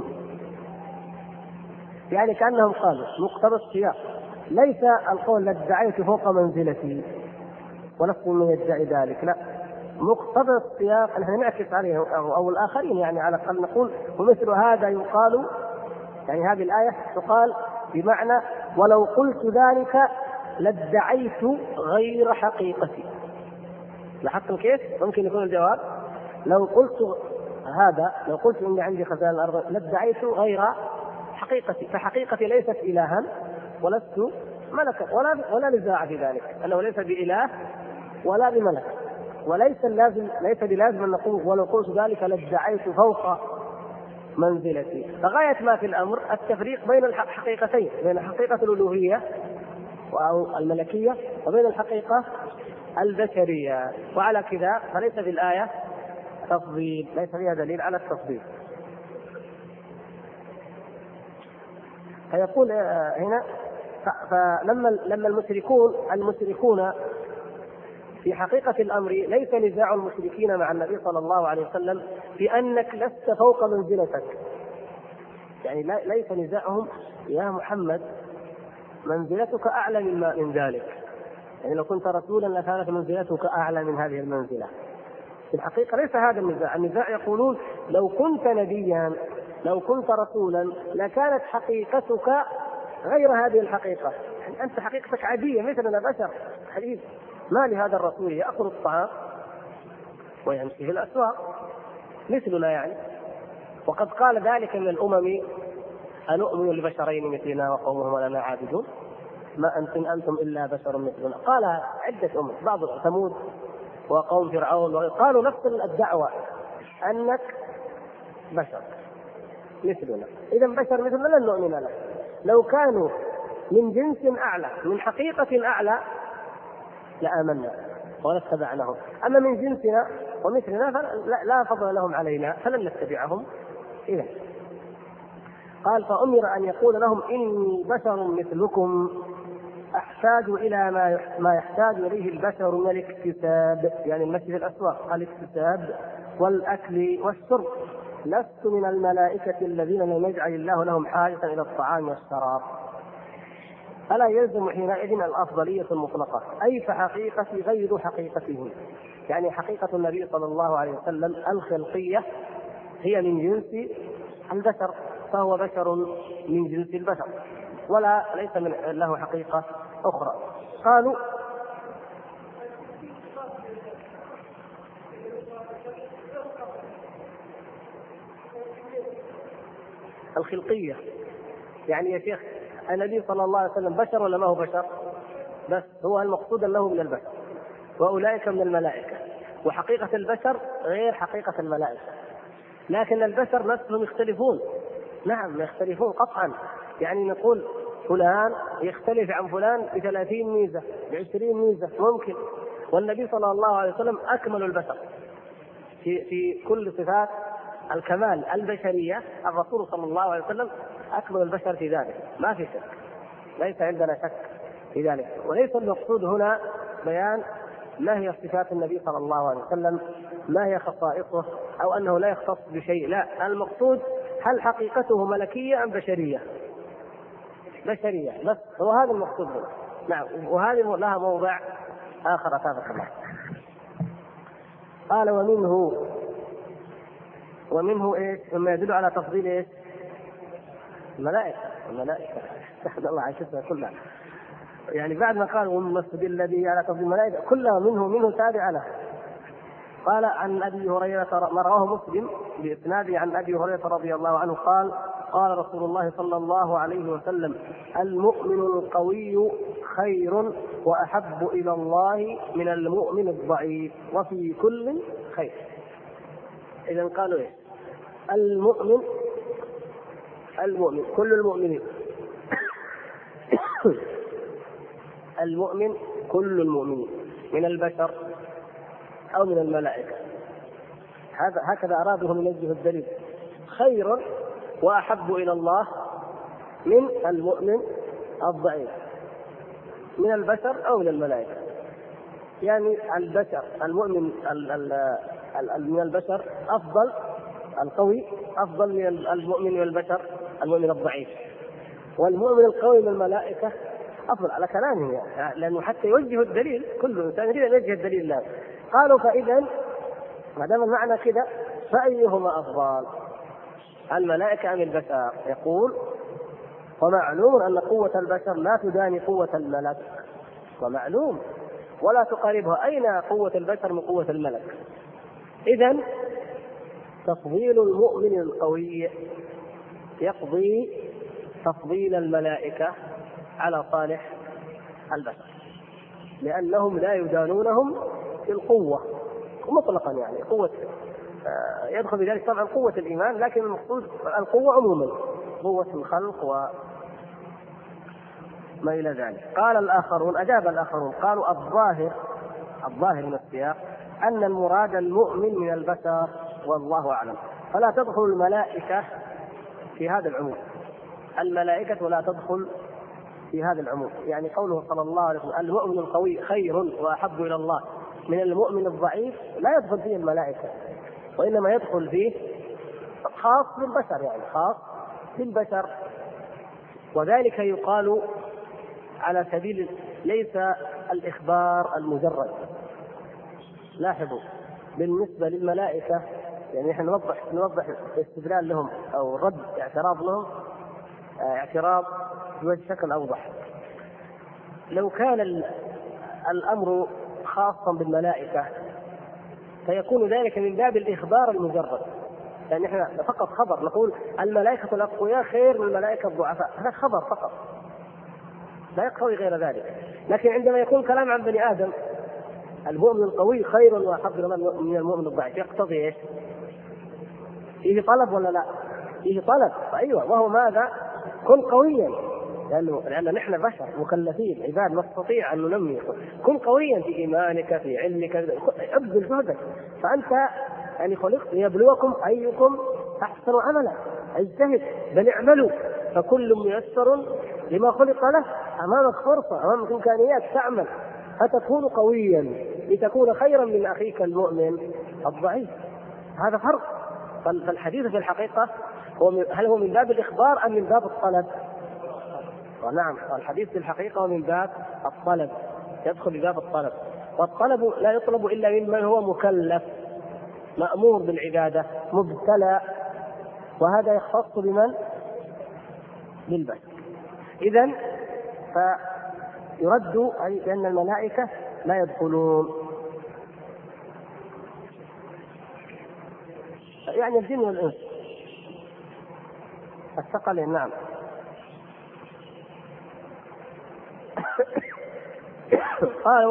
يعني كأنهم قالوا مقتضى السياق ليس القول لادعيت فوق منزلتي ولست من يدعي ذلك، لا، مقتضى السياق نحن نعكس عليه أو الآخرين، يعني على الأقل نقول ومثل هذا يقال، يعني هذه الآية تقال بمعنى ولو قلت ذلك لادعيت غير حقيقتي. لاحظتم كيف ممكن يكون الجواب؟ لو قلت هذا، لو قلت إني عندي خزائن الأرض لادعيت غير حقيقتي، فحقيقتي ليست إلها ولست ملكا، ولا نزاع في ذلك، أنه ليس بإله ولا بملك. وليس بلازم أن نقول ولو قلت ذلك لادعيت فوق منزلتي. فغاية ما في الأمر التفريق بين الحقيقتين، بين حقيقة الألوهية أو الملكية وبين الحقيقة البشرية. وعلى كذا فليس في الآية تفضيل، ليس فيها دليل على التفضيل. فيقول هنا فلما المشركون في حقيقة الأمر ليس نزاع المشركين مع النبي صلى الله عليه وسلم بأنك لست فوق منزلتك، يعني ليس نزاعهم يا محمد منزلتك أعلى من ذلك، يعني لو كنت رسولا لكانت منزلتك أعلى من هذه المنزلة. في الحقيقة ليس هذا النزاع، النزاع يقولون لو كنت نبيا لو كنت رسولا لكانت حقيقتك غير هذه الحقيقة، يعني أنت حقيقتك عادية مثلنا بشر حديث، ما لهذا الرسول يأكل الطعام ويمشي في الأسواق مثلنا يعني. وقد قال ذلك من الأمم أنؤمن لبشرين مثلنا وقومهما لنا عابدون ما أنتم إلا بشر مثلنا. قال عدة أمم، بعض ثمود وقوم فرعون قالوا نفس الدعوة أنك بشر مثلنا، إذا بشر مثلنا لن نؤمن له. لو كانوا من جنس أعلى من حقيقة أعلى لآمنا ولاتبعناهم، أما من جنسنا ومثلنا لا فضل لهم علينا فلن نتبعهم. إذا قال فأمر أن يقول لهم إني بشر مثلكم أحتاج إلى ما يحتاج إليه البشر من الاكتساب، يعني المشي في الأسواق، الاكتساب والأكل والشرب، لست من الملائكة الذين لم يجعل الله لهم حاجة إلى الطعام والشراب. فلا يلزم حينئذ الأفضلية المطلقة، أي فحقيقتي غير حقيقتهم، يعني حقيقة النبي صلى الله عليه وسلم الخلقية هي من جنس البشر، فهو بشر من جنس البشر ولا ليس له حقيقة أخرى. قالوا الخلقية، يعني يا شيخ النبي صلى الله عليه وسلم بشر ولا ما هو بشر؟ بس هو المقصود له من البشر وأولئك من الملائكة، وحقيقة البشر غير حقيقة الملائكة، لكن البشر نفسهم يختلفون. نعم يختلفون قطعا، يعني نقول فلان يختلف عن فلان ب30 ميزة ب20 ميزة ممكن، والنبي صلى الله عليه وسلم أكمل البشر في كل صفات الكمال البشرية. الرسول صلى الله عليه وسلم أكمل البشر في ذلك، ما في شك، ليس عندنا شك في ذلك. وليس المقصود هنا بيان ما هي صفات النبي صلى الله عليه وسلم، ما هي خصائصه، أو أنه لا يختص بشيء، لا، المقصود هل حقيقته ملكية أم بشرية؟ بشرية بس، هو هذا المقصود هنا. نعم، وهذه لها موضع آخر أتابع الله. قال ومنه إيش؟ مما يدل على تفضيل إيش؟ الملائكة استحمد الله عشتها كلها، يعني بعد ما قال ومما استدل الذي على تفضيل الملائكة كلها منه تابع له. قال عن أبي هريرة ما رواه مسلم بإسناده عن أبي هريرة رضي الله عنه قال قال رسول الله صلى الله عليه وسلم المؤمن القوي خير وأحب إلى الله من المؤمن الضعيف وفي كل خير. إذن قالوا إيه؟ المؤمن كل المؤمنين المؤمن كل المؤمنين من البشر أو من الملائكة، هكذا أراده من وجه الدليل، خير وأحب إلى الله من المؤمن الضعيف من البشر أو من الملائكة. يعني البشر المؤمن من البشر أفضل، القوي أفضل من المؤمن من البشر المؤمن الضعيف، والمؤمن القوي من الملائكة أفضل على كلامه، يعني لأنه حتى يوجه الدليل، كل إنسان يريد أن يوجه الدليل له. قالوا فإذا ما دام المعنى كذا فأيهما أفضل، الملائكة أم البشر؟ يقول ومعلوم أن قوة البشر لا تداني قوة الملك، ومعلوم ولا تقاربها، أين قوة البشر من قوة الملك؟ إذن تفضيل المؤمن القوي يقضي تفضيل الملائكة على صالح البشر، لأنهم لا يدانونهم في القوة مطلقا، يعني قوة يدخل بذلك طبعا قوة الإيمان، لكن المقصود القوة عموما، قوة الخلق وما إلى ذلك. قال الآخرون، أجاب الآخرون قالوا الظاهر من السياق أن المراد المؤمن من البشر والله أعلم، فلا تدخل الملائكة في هذا العموم، الملائكة لا تدخل في هذا العموم. يعني قوله صلى الله عليه وسلم المؤمن القوي خير وأحب إلى الله من المؤمن الضعيف، لا يدخل فيه الملائكة، وإنما يدخل فيه خاص بالبشر، يعني خاص بالبشر. وذلك يقال على سبيل ليس الإخبار المجرد. لاحظوا بالنسبة للملائكة، يعني نحن نوضح استدلال لهم أو رد اعتراض لهم اعتراض بوجه شكل أوضح. لو كان الأمر خاصا بالملائكة فيكون ذلك من باب الإخبار المجرد، يعني احنا فقط خبر نقول الملائكة الأقوياء خير من الملائكة الضعفاء، هذا خبر فقط لا يقتضي غير ذلك. لكن عندما يكون كلام عن بني آدم المؤمن القوي خير وأحب من المؤمن الضعيف، يقتضي ايش؟ فيه طلب ولا لا؟ فيه طلب، أيوة. وهو ماذا؟ كن قويا، لأن نحن بشر مكلفين عباد نستطيع أن ننمي. كن قويا في إيمانك في علمك، ابذل جهدك، فأنت يعني خلقت ليبلوكم أيكم أحسن عملا، اجتهد، بل اعملوا فكل ميسر لما خلق له. أمامك فرصة، أمامك إمكانيات تعمل، فتكون قويا لتكون خيرا من أخيك المؤمن الضعيف. هذا فرق. فالحديث في الحقيقة هل هو من باب الإخبار أم من باب الطلب؟ ونعم، الحديث في الحقيقة هو من باب الطلب، يدخل بباب الطلب، والطلب لا يطلب إلا ممن هو مكلف مأمور بالعبادة مبتلى، وهذا يختص بمن؟ بالبشر. إذن فيرد أي أن الملائكة لا يدخلون، يعني الجن والإنس الثقلين. نعم. قال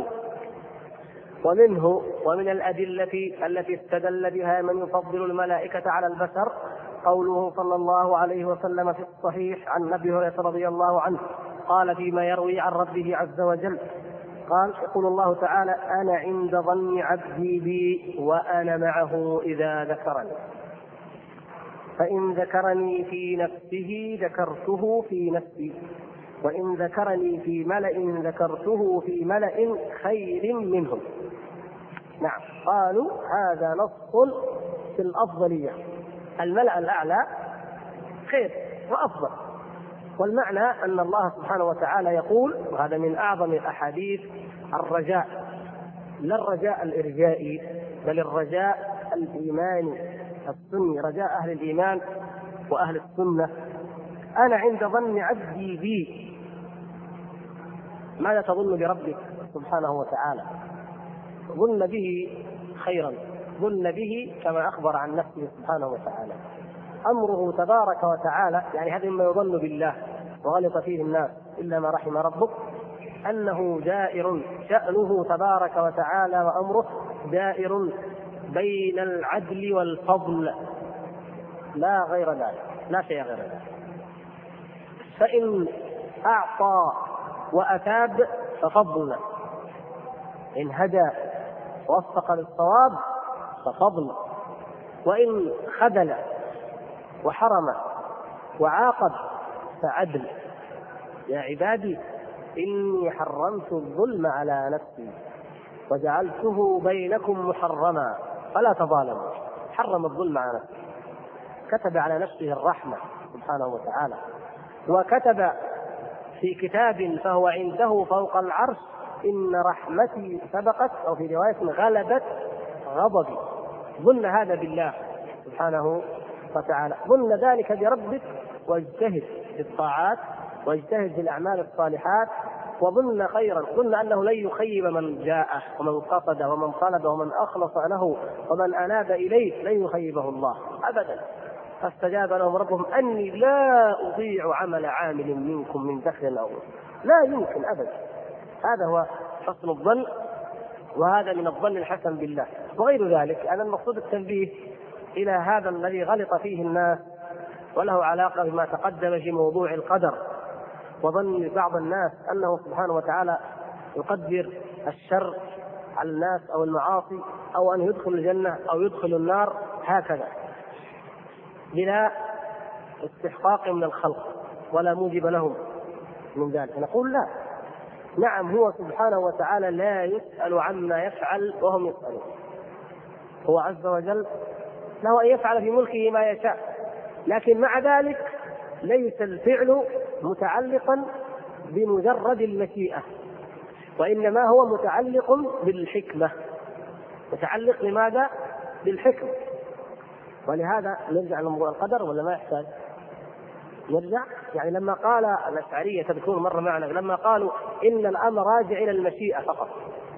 ومن الأدلة التي استدل بها من يفضل الملائكة على البشر قوله صلى الله عليه وسلم في الصحيح عن أبي هريرة رضي الله عنه قال فيما يروي عن ربه عز وجل قال يقول الله تعالى أنا عند ظن عبدي بي وأنا معه إذا ذكرني، فإن ذكرني في نفسه ذكرته في نفسي، وإن ذكرني في ملأ ذكرته في ملأ خير منهم. نعم، قالوا هذا نص في الأفضلية، الملأ الأعلى خير وأفضل. والمعنى أن الله سبحانه وتعالى يقول، وهذا من أعظم الأحاديث، الرجاء لا الرجاء الإرجائي بل الرجاء الإيماني السني، رجاء أهل الإيمان وأهل السنة. أنا عند ظن عبدي بي. ماذا تظن بربك سبحانه وتعالى؟ ظن به خيرا، ظن به كما أخبر عن نفسه سبحانه وتعالى. أمره تبارك وتعالى، يعني هذا مما يظن بالله وغلط فيه الناس إلا ما رحم ربك، أنه دائر شأنه تبارك وتعالى وأمره دائر بين العدل والفضل، لا غير ذلك، لا شيء غير ذلك. فإن أعطى وأتاب ففضل، إن هدى ووفق للصواب ففضل، وإن خذل وحرم وعاقب فعدل. يا عبادي إني حرمت الظلم على نفسي وجعلته بينكم محرما فلا تظالموا. حرم الظلم على نفسه، كتب على نفسه الرحمة سبحانه وتعالى، وكتب في كتاب فهو عنده فوق العرش إن رحمتي سبقت، أو في رواية غلبت غضبي. ظن هذا بالله سبحانه وتعالى، ظن ذلك بربك، واجتهد بالطاعات واجتهد بالأعمال الصالحات، وظن خيرا، ظن أنه لن يخيب من جاءه ومن قصد ومن طلب ومن أخلص له ومن أناب إليه، لن يخيبه الله أبدا. فاستجاب لهم ربهم أني لا أضيع عمل عامل منكم من ذكر أو أنثى، لا يمكن أبدا. هذا هو حسن الظن وهذا من الظن الحسن بالله وغير ذلك. أنا المقصود التنبيه إلى هذا الذي غلط فيه الناس وله علاقة بما تقدم في موضوع القدر، وظن بعض الناس أنه سبحانه وتعالى يقدر الشر على الناس أو المعاصي أو أن يدخل الجنة أو يدخل النار هكذا بلا استحقاق من الخلق ولا موجب لهم من ذلك. نقول لا، نعم هو سبحانه وتعالى لا يسأل عما يفعل وهم يسألون. هو عز وجل له أن يفعل في ملكه ما يشاء، لكن مع ذلك ليس الفعل متعلقا بمجرد المشيئة، وإنما هو متعلق بالحكمة. متعلق لماذا؟ بالحكمة. ولهذا نرجع لموضوع القدر ولا ما يحتاج نرجع؟ يعني لما قال الأشعرية تذكرون مرة معنا لما قالوا إن الأمر راجع إلى المشيئة فقط،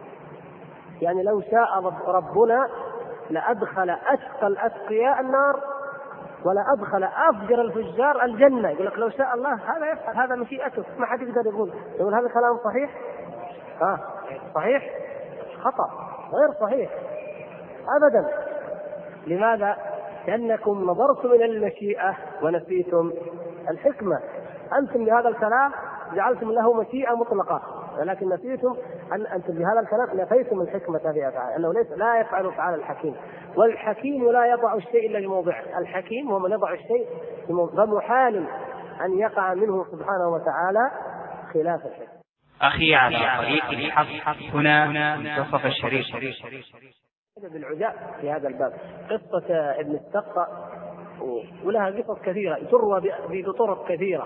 يعني لو شاء ربنا لأدخل أشقى الأتقياء النار ولا أدخل أفجر الفجار الجنة. يقول لك لو شاء الله هذا يفعل، هذا مشيئته، ما حد يقدر يقول هذا كلام صحيح؟ صحيح؟ خطأ، غير صحيح أبدا. لماذا؟ لأنكم نظرتم إلى المشيئة ونسيتم الحكمة. أنتم بهذا الكلام جعلتم له مشيئة مطلقة، ولكن نسيتم أن أنتم بهذا الكلام نفيتم الحكمة في أفعاله، أنه لا يفعل أفعال الحكيم، والحكيم لا يضع الشيء إلا لموضعه. الحكيم هو من يضع الشيء فمحال أن يقع منه سبحانه وتعالى خلاف الحكمة. أخي على طريق الحق هنا منتصف الشريف. بالعجاء في هذا الباب قصة ابن السقا، ولها قصص كثيرة تروى بطرق كثيرة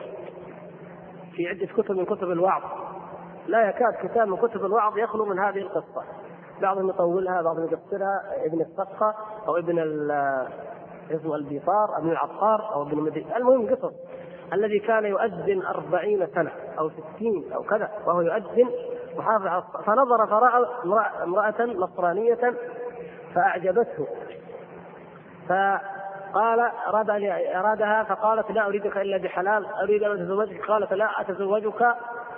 في عدة كتب من كتب الوعظ. لا يكاد كتاب من كتب الوعظ يخلو من هذه القصة، بعضهم يطولها بعضهم يقصرها. ابن السقا أو ابن اسمه البيطار ابن العطار أو ابن مدين، المهم قصص الذي كان يؤذن 40 سنة أو 60 أو كذا وهو يؤذن وحافظ على الصلاة، فنظر فرأى امرأة نصرانية فأعجبته، فقال أرادها فقالت لا أريدك إلا بحلال، أريد أن أتزوجك. قالت لا أتزوجك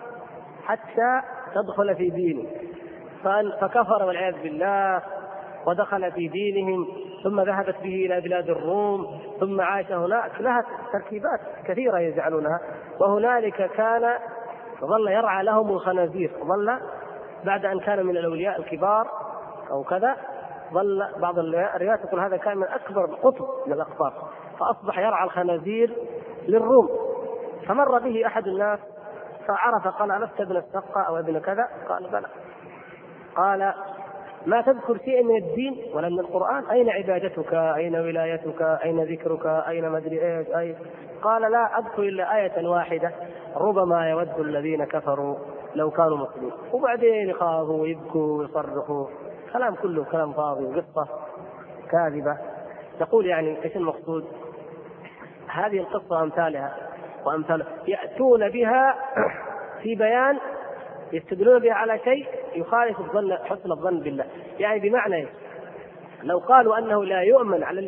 حتى تدخل في ديني، فكفر والعياذ بالله ودخل في دينهم، ثم ذهبت به إلى بلاد الروم، ثم عاش هناك. لها تركيبات كثيرة يجعلونها. وهنالك كان ظل يرعى لهم الخنازير، ظل بعد أن كان من الأولياء الكبار أو كذا، ظل بعض الروايات تقول هذا كان من أكبر قطب من الأقطاب، فأصبح يرعى الخنازير للروم. فمر به أحد الناس فعرف، قال ألست ابن السقا أو ابن كذا؟ قال بلى. قال ما تذكر شيء من الدين ولا من القرآن؟ أين عبادتك؟ أين ولايتك؟ أين ذكرك؟ أين مدري إيش؟ أي؟ قال لا أذكر إلا آية واحدة، ربما يود الذين كفروا لو كانوا مسلمين. وبعدين يخافوا ويبكوا ويصرخوا، كلام كله كلام فاضي وقصة كاذبة. نقول يعني إيش المقصود؟ هذه القصة أمثالها وأمثالها يأتون بها في بيان يستدلون بها على شيء يخالف الظن، حسن الظن بالله. يعني بمعنى لو قالوا أنه لا يؤمن على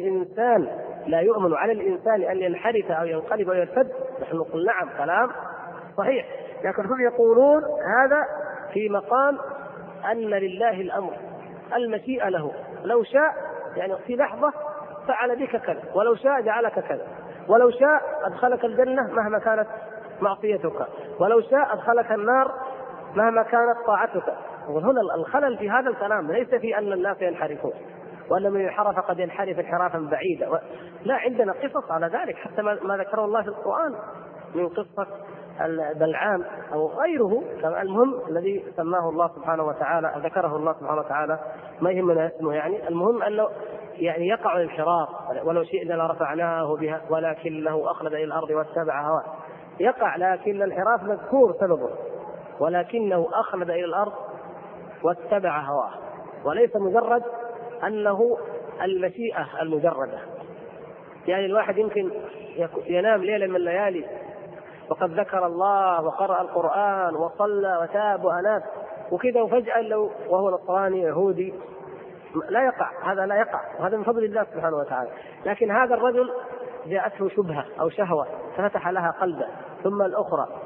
الإنسان أن ينحرف أو ينقلب أو يرتد، نحن نقول نعم كلام صحيح، لكن هم يقولون هذا في مقام أن لله الأمر، المشيئة له، لو شاء يعني في لحظة فعل بك كذا، ولو شاء جعلك كذا، ولو شاء أدخلك الجنة مهما كانت معصيتك، ولو شاء أدخلك النار مهما كانت طاعتك. وهنا الخلل في هذا الكلام ليس في أن الناس ينحرفون وأن من ينحرف قد ينحرف انحرافا بعيدا، لا، عندنا قصص على ذلك، حتى ما ذكره الله في القرآن من قصة بلعام أو غيره. المهم الذي سماه الله سبحانه وتعالى ذكره الله سبحانه وتعالى، ما يهمنا اسمه، يعني المهم أنه يعني يقع الانحراف، ولو شئنا لرفعناه بها ولكنه أخلد إلى الأرض واتبع هواه. يقع، لكن الانحراف مذكور سببه، ولكنه أخلد إلى الأرض واتبع هواه، وليس مجرد أنه المشيئة المجردة. يعني الواحد يمكن ينام ليلة من الليالي وقد ذكر الله وقرأ القرآن وصلى وتاب وأناب وكذا، وفجأة وهو نصراني يهودي، لا يقع، هذا لا يقع، وهذا من فضل الله سبحانه وتعالى. لكن هذا الرجل جاءته شبهة أو شهوة ففتح لها قلبه، ثم الأخرى،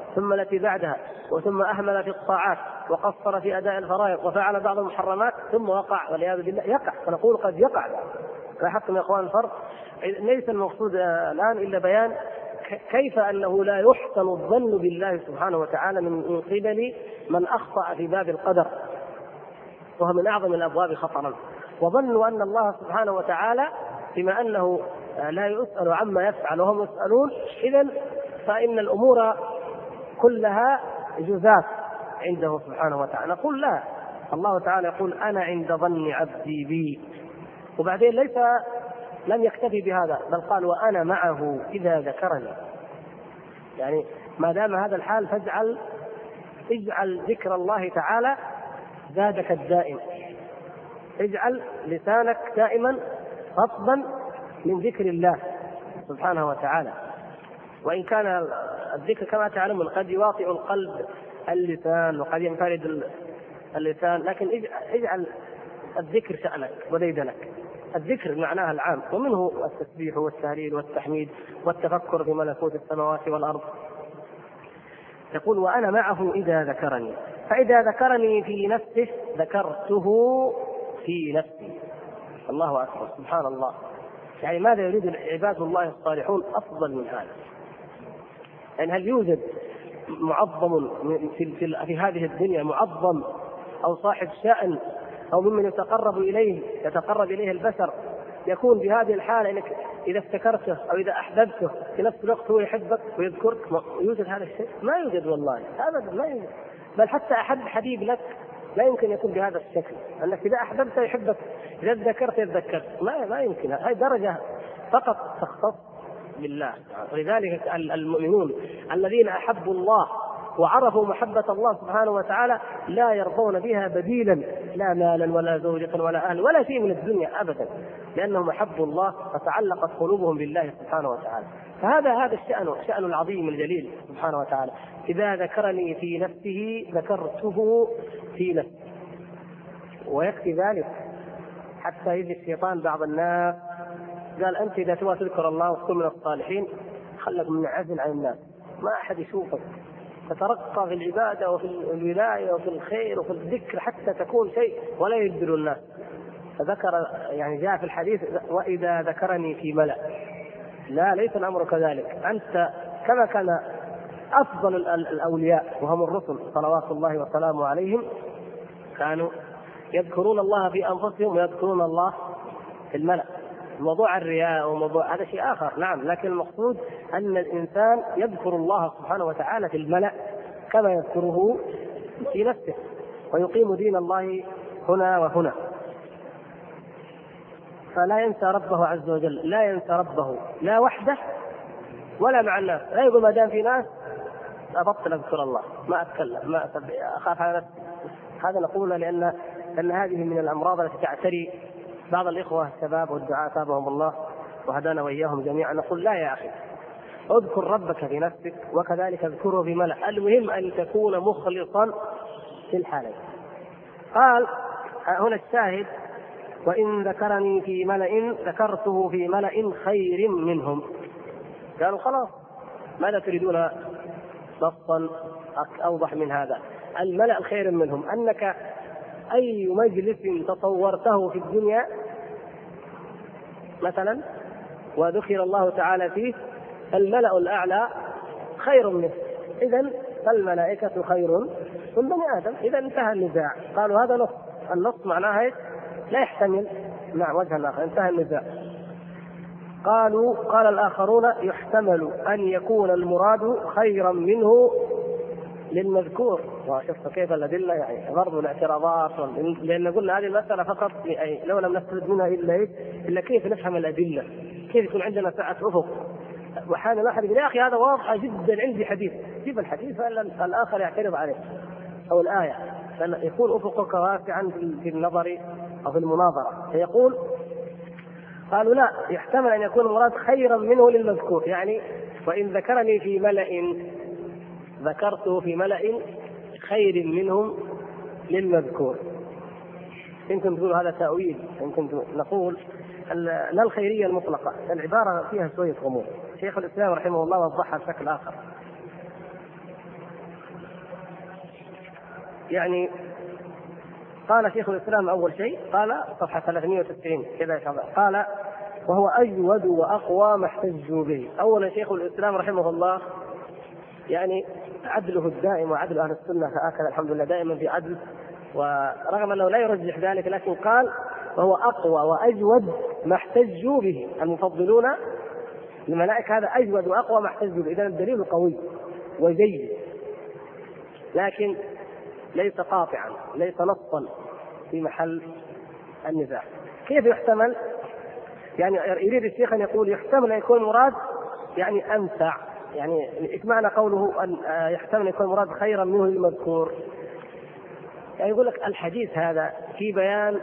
ثم التي بعدها، وثم أهمل في الطاعات وقصر في أداء الفرائض وفعل بعض المحرمات ثم وقع والعياذ بالله يقع، فنقول قد يقع. لاحظتم يا إخوان الفرق؟ ليس المقصود الآن إلا بيان كيف أنه لا يحسن الظن بالله سبحانه وتعالى من قبل من أخطأ في باب القدر، وهو من أعظم الأبواب خطرا. وظنوا أن الله سبحانه وتعالى بما أنه لا يسأل عما يفعل وهم يسألون، إذن فإن الأمور كلها جزاف عنده سبحانه وتعالى. نقول لا، الله تعالى يقول أنا عند ظن عبدي بي، وبعدين لم يكتفي بهذا بل قال وأنا معه إذا ذكرني. يعني ما دام هذا الحال اجعل ذكر الله تعالى زادك الدائم، اجعل لسانك دائما رطبا من ذكر الله سبحانه وتعالى. وإن كان الذكر كما تعلمون قد يواطئ القلب اللسان وقد ينفرد اللسان، لكن اجعل الذكر شأنك وديدنك. الذكر معناها العام، ومنه التسبيح والتهليل والتحميد والتفكر في ملكوت السماوات والأرض. يقول وأنا معه إذا ذكرني، فإذا ذكرني في نفسه ذكرته في نفسي. الله أكبر، سبحان الله. يعني ماذا يريد عباد الله الصالحون أفضل من هذا؟ يعني هل يوجد معظم في هذه الدنيا معظم أو صاحب شأن أو ممن يتقرب إليه البشر يكون بهذه الحالة إنك إذا افتكرته أو إذا أحببته في نفس الوقت هو يحبك ويذكرك؟ يوجد هذا الشيء؟ ما يوجد والله، أبدا ما يوجد. بل حتى أحب حبيب لك لا يمكن يكون بهذا الشكل، أنك إذا أحببته يحبك، إذا ذكرت يتذكر، ما يمكن. هذه درجة فقط تختص بالله. ولذلك المؤمنون الذين أحبوا الله وعرفوا محبة الله سبحانه وتعالى لا يرضون بها بديلا، لا مالا ولا زوجة ولا أهل ولا شيء من الدنيا أبدا، لأنهم أحبوا الله فتعلقت قلوبهم بالله سبحانه وتعالى. فهذا الشأن العظيم الجليل سبحانه وتعالى. إذا ذكرني في نفسه ذكرته في نفسي. ويكفي ذلك حتى يجي الشيطان بعض الناس قال أنت إذا تبغى تذكر الله وتكون من الصالحين خلك منعزل عن الناس، ما أحد يشوفك، تترقى في العبادة وفي الولاية وفي الخير وفي الذكر حتى تكون شيء ولا يدبر الناس. فذكر يعني جاء في الحديث وإذا ذكرني في ملأ. لا، ليس الأمر كذلك. أنت كما كان أفضل الأولياء وهم الرسل صلوات الله وسلامه عليهم كانوا يذكرون الله في أنفسهم ويذكرون الله في الملأ. موضوع الرياء وموضوع هذا شيء آخر، نعم، لكن المقصود أن الإنسان يذكر الله سبحانه وتعالى في الملأ كما يذكره في نفسه، ويقيم دين الله هنا وهنا. فلا ينسى ربه عز وجل، لا ينسى ربه لا وحده ولا مع الناس. لا يقول ما دام في ناس أبطل أذكر الله، ما أتكلم، ما أخاف على نفسي. هذا نقوله لأن هذه من الأمراض التي تعتري بعض الإخوة الشباب والدعاة تابهم الله وهدانا وإياهم جميعا. نقول لا يا أخي، اذكر ربك في نفسك وكذلك اذكره في ملأ. المهم أن تكون مخلصا في الحالين. قال هنا الشاهد وإن ذكرني في ملأ ذكرته في ملأ خير منهم. قالوا خلاص ماذا تريدون نصا أوضح من هذا؟ الملأ الخير منهم أنك أي مجلس تصورته في الدنيا مثلا وذكر الله تعالى فيه الملأ الأعلى خير منه، إذن فالملائكة خير من بني آدم. إذا انتهى النزاع. قالوا هذا نص، النص معناه لا يحتمل مع وجه الآخر، انتهى النزاع. قال الآخرون يحتمل أن يكون المراد خيرا منه للمذكور. وشفت كيف الأدلة، يعني ضرب الاعتراضات، لأن قلنا هذه المسألة فقط لو لم نستفد منها إلا كيف نفهم الأدلة، كيف يكون عندنا سعة أفق. وحانا واحد يقول يا أخي هذا واضح جدا عندي حديث، جيب الحديث فالآخر يعترض عليه أو الآية، يكون أفقك واسعا في النظر أو في المناظرة. فيقول قالوا لا، يحتمل أن يكون المراد خيرا منه للمذكور، يعني وإن ذكرني في ملأ ذكرته في ملأ خير منهم للمذكور. يمكن تقول هذا تأويل، يمكن نقول لا الخيرية المطلقة، العبارة فيها شوية غموض. شيخ الإسلام رحمه الله وضحها بشكل آخر. يعني قال شيخ الإسلام أول شيء، قال صفحة 390 كذا قال: وهو أجود وأقوى ما احتجوا به. أولا شيخ الإسلام رحمه الله يعني عدله الدائم وعدل أهل السنة هكذا الحمد لله دائما في عدل، ورغم أنه لا يرجح ذلك لكن قال: وهو أقوى وأجود ما احتجوا به المفضلون الملائكة، هذا أجود وأقوى ما احتجوا به. إذن الدليل قوي وجيد لكن ليس قاطعا، ليس نصا في محل النزاع. كيف يحتمل؟ يعني يريد الشيخ أن يقول يحتمل أن يكون مراد يعني أنفع، يعني إيش معنى قوله أن يحتمل أن يكون مراد خيرا منه المذكور؟ يعني يقول لك الحديث هذا في بيان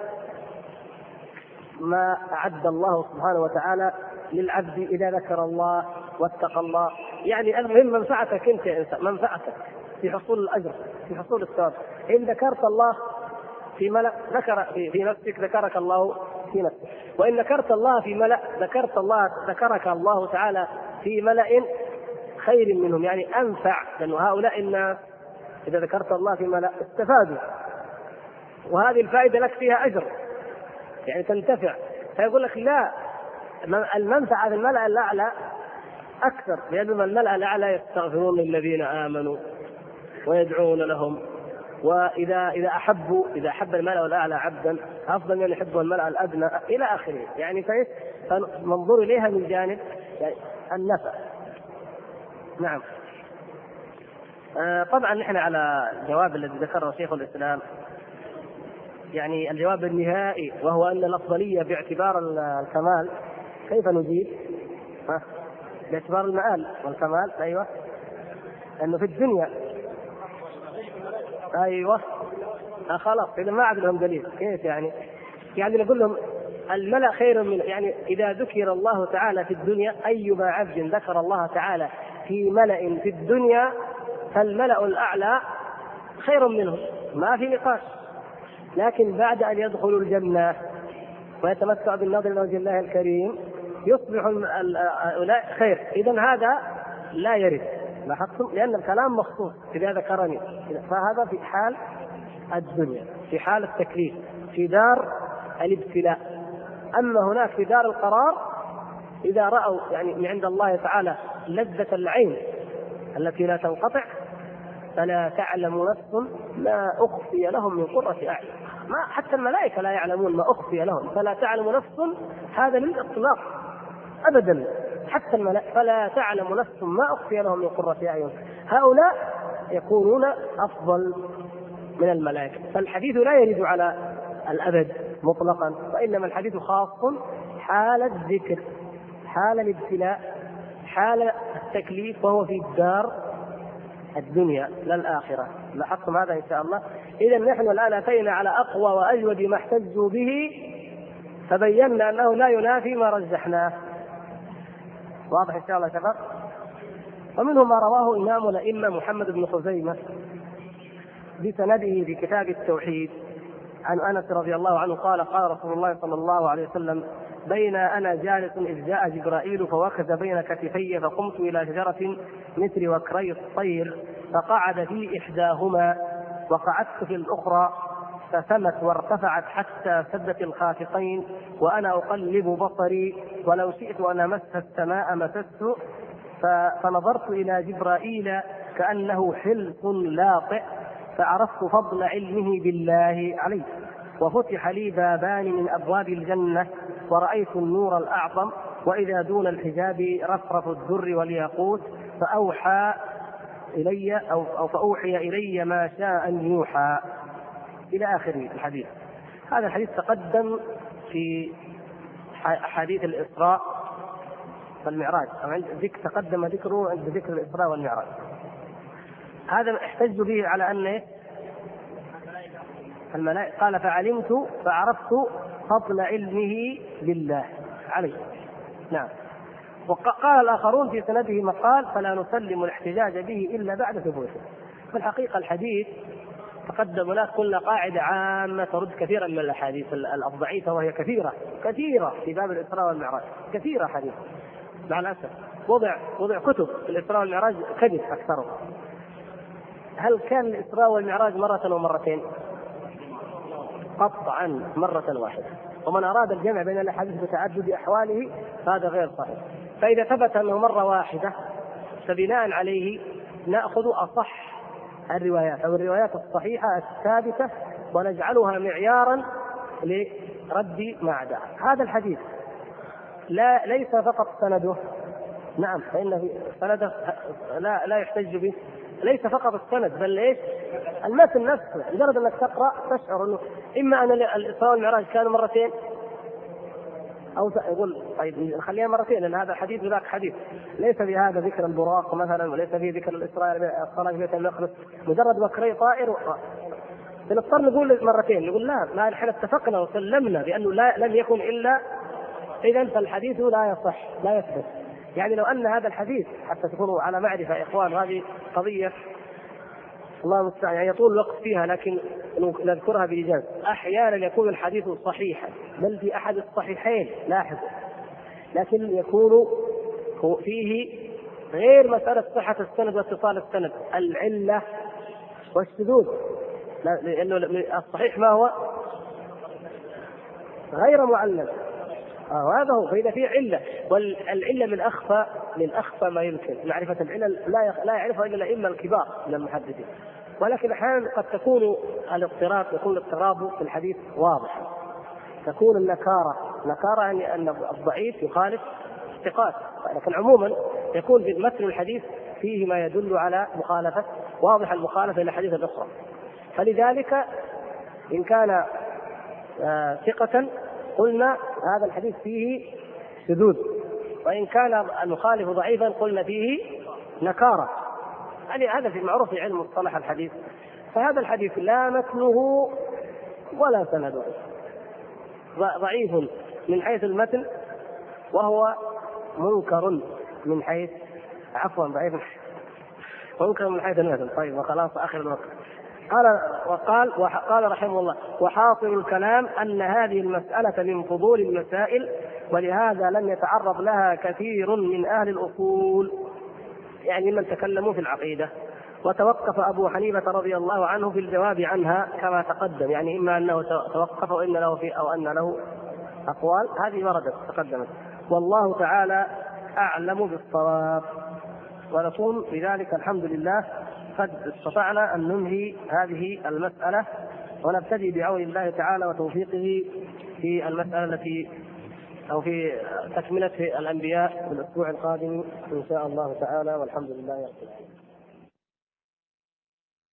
ما أعد الله سبحانه وتعالى للعبد إذا ذكر الله واتقى الله، يعني المهم منفعتك أنت يا إنسان، منفعتك في حصول الأجر، في حصول الثواب. إن ذكرت الله في ملأ ذكر في نفسك ذكرك الله في نفسك، وإن ذكرت الله في ملأ ذكرك الله تعالى في ملأ خير منهم، يعني أنفع، لأن هؤلاء الناس إذا ذكرت الله في ملأ استفادوا، وهذه الفائدة لك فيها أجر، يعني تنتفع. فيقول لك لا، المنفعة في الملأ الأعلى أكثر، لأن الملأ الأعلى يستغفرون للذين آمنوا ويدعون لهم، وإذا أحب الملأ الأعلى عبدا أفضل من يحب الملأ الأدنى إلى آخره، يعني فننظر إليها من جانب يعني النفع. نعم. طبعا نحن على الجواب الذي ذكره شيخ الإسلام يعني الجواب النهائي، وهو أن الأفضلية باعتبار الكمال. كيف نجيب؟ باعتبار المآل والكمال. أيوة، أنه في الدنيا. أيوة، خلاص إذا ما عاد لهم دليل. كيف يعني نقول لهم الملأ خير من، يعني إذا ذكر الله تعالى في الدنيا، أيما عبد ذكر الله تعالى في ملأ في الدنيا فالملأ الأعلى خير منه، ما في نقاش. لكن بعد أن يدخلوا الجنة ويتمتع بالنظر إلى وجه الله الكريم يصبح هؤلاء خير. إذن هذا لا يرد، لاحظتم؟ لأن الكلام مخصوص إذا ذكرني، فهذا في حال الدنيا، في حال التكليف، في دار الابتلاء. أما هناك في دار القرار إذا رأوا يعني من عند الله تعالى لذة العين التي لا تنقطع، فلا تعلم نفس ما أخفي لهم من قرة أعين. ما حتى الملائكة لا يعلمون ما أخفي لهم، فلا تعلم نفس هذا للإطلاق أبدا، حتى الملائكة فلا تعلم نفس ما أخفي لهم من قرة أعين. هؤلاء يكونون أفضل من الملائكة. فالحديث لا يرد على الأبد مطلقا، وإنما الحديث خاص حال الذكر، حال الابتلاء، حال التكليف، وهو في الدار الدنيا لا الآخرة. لاحظتم هذا إن شاء الله؟ إذا نحن الآن أتينا على أقوى وأجود ما احتجوا به، فبينا أنه لا ينافي ما رجحناه. واضح إن شاء الله شباب؟ ومنه ما رواه إمام الأئمة محمد بن خزيمة بسنده في كتاب التوحيد عن أنس رضي الله عنه قال: قال رسول الله صلى الله عليه وسلم: بين أنا جالس إذ جاء جبرائيل فوكز بين كتفي، فقمت إلى شجرة مثل وكري الطير فقعد في إحداهما وقعدت في الأخرى، فسمت وارتفعت حتى سدت الخافقين، وأنا أقلب بصري ولو شئت أن أمس السماء مسست، فنظرت إلى جبرائيل كأنه حلق لاطئ، فعرفت فضل علمه بالله عليه، وفتح لي بابان من أبواب الجنة، ورأيت النور الأعظم، وإذا دون الحجاب رفرف الدر والياقوت، فأوحى إلي ما شاء أن يوحى، إلى آخر الحديث. هذا الحديث تقدم في حديث الإسراء والمعراج، أو تقدم ذكره عند ذكر الإسراء والمعراج. هذا احتج به على أن الملائكة قال: فعرفت فضل علمه بالله عليه. نعم. وقال الآخرون في سنده مقال: فلا نسلم الاحتجاج به إلا بعد ثبوته. في الحقيقة الحديث تقدم لك كل قاعدة عامة ترد كثيرا من الأحاديث الضعيفة، وهي كثيرة في باب الإسراء والمعراج، كثيرة حديث مع الأسف. وضع كتب في الإسراء والمعراج كذب أكثرها، هل كان الإسراء والمعراج مرة ومرتين؟ قطعا مرة واحدة. ومن أراد الجمع بين الأحاديث بتعدد أحواله فهذا غير صحيح. فإذا ثبت أنه مرة واحدة فبناء عليه نأخذ أصح الروايات أو الروايات الصحيحة الثابتة ونجعلها معيارا لرد ما عداها. هذا الحديث ليس فقط سنده، نعم فإن في سنده لا يحتج به، ليس فقط السند بل ايش؟ المتن نفسه. مجرد انك تقرا تشعر انه اما ان الاسراء والمعراج كانوا مرتين او يقول طيب خليها مرتين لان هذا حديث وذاك حديث، ليس في هذا ذكر البراق مثلا وليس في ذكر الاسراء الصلاه في بيت المقدس، مجرد بكري طائر نضطر نقول مرتين. نقول لا نحن اتفقنا وسلمنا بانه لم يكن الا اذا فالحديث لا يصح لا يثبت. يعني لو ان هذا الحديث حتى تكونوا على معرفه يا اخوان، هذه قضيه الله المستعان يعني يطول الوقت فيها لكن نذكرها بإيجاز. احيانا يكون الحديث صحيحا بل في احد الصحيحين لاحظوا، لكن يكون فيه غير مساله صحه السند واتصال السند، العله والشذوذ، لانه الصحيح ما هو غير معلل وهذا هو. فإذا في علة، والعلة من أخفى ما يمكن معرفة العلل، لا يعرفها إلا الأئمة الكبار من المحدثين. ولكن أحيانا قد تكون الاضطراب في الحديث واضح، تكون النكارة يعني أن الضعيف يخالف الثقات، لكن عموما يكون في متن الحديث فيه ما يدل على مخالفة واضح المخالفة إلى الحديث الأخرى. فلذلك إن كان ثقة قلنا هذا الحديث فيه شذوذ، وإن كان المخالف ضعيفا قلنا فيه نكارة. يعني هذا في معروف في علم مصطلح الحديث. فهذا الحديث لا متنه ولا سنده، ضعيف من حيث المتن وهو منكر من حيث ضعيف منكر من حيث المتن. طيب وخلاص آخر الوقت. قال رحمه الله: وحاصل الكلام أن هذه المسألة من فضول المسائل، ولهذا لم يتعرض لها كثير من أهل الأصول، يعني من تكلموا في العقيدة. وتوقف أبو حنيفة رضي الله عنه في الجواب عنها كما تقدم، يعني إما أنه توقف وإن له أو أن له أقوال، هذه وردت تقدمت. والله تعالى أعلم بالصواب. ونكون بذلك الحمد لله قد استطعنا أن ننهي هذه المسألة، ونبتدي بعون الله تعالى وتوفيقه في المسألة التي أو في تكملة الأنبياء في الأسبوع القادم إن شاء الله تعالى، والحمد لله رب العالمين.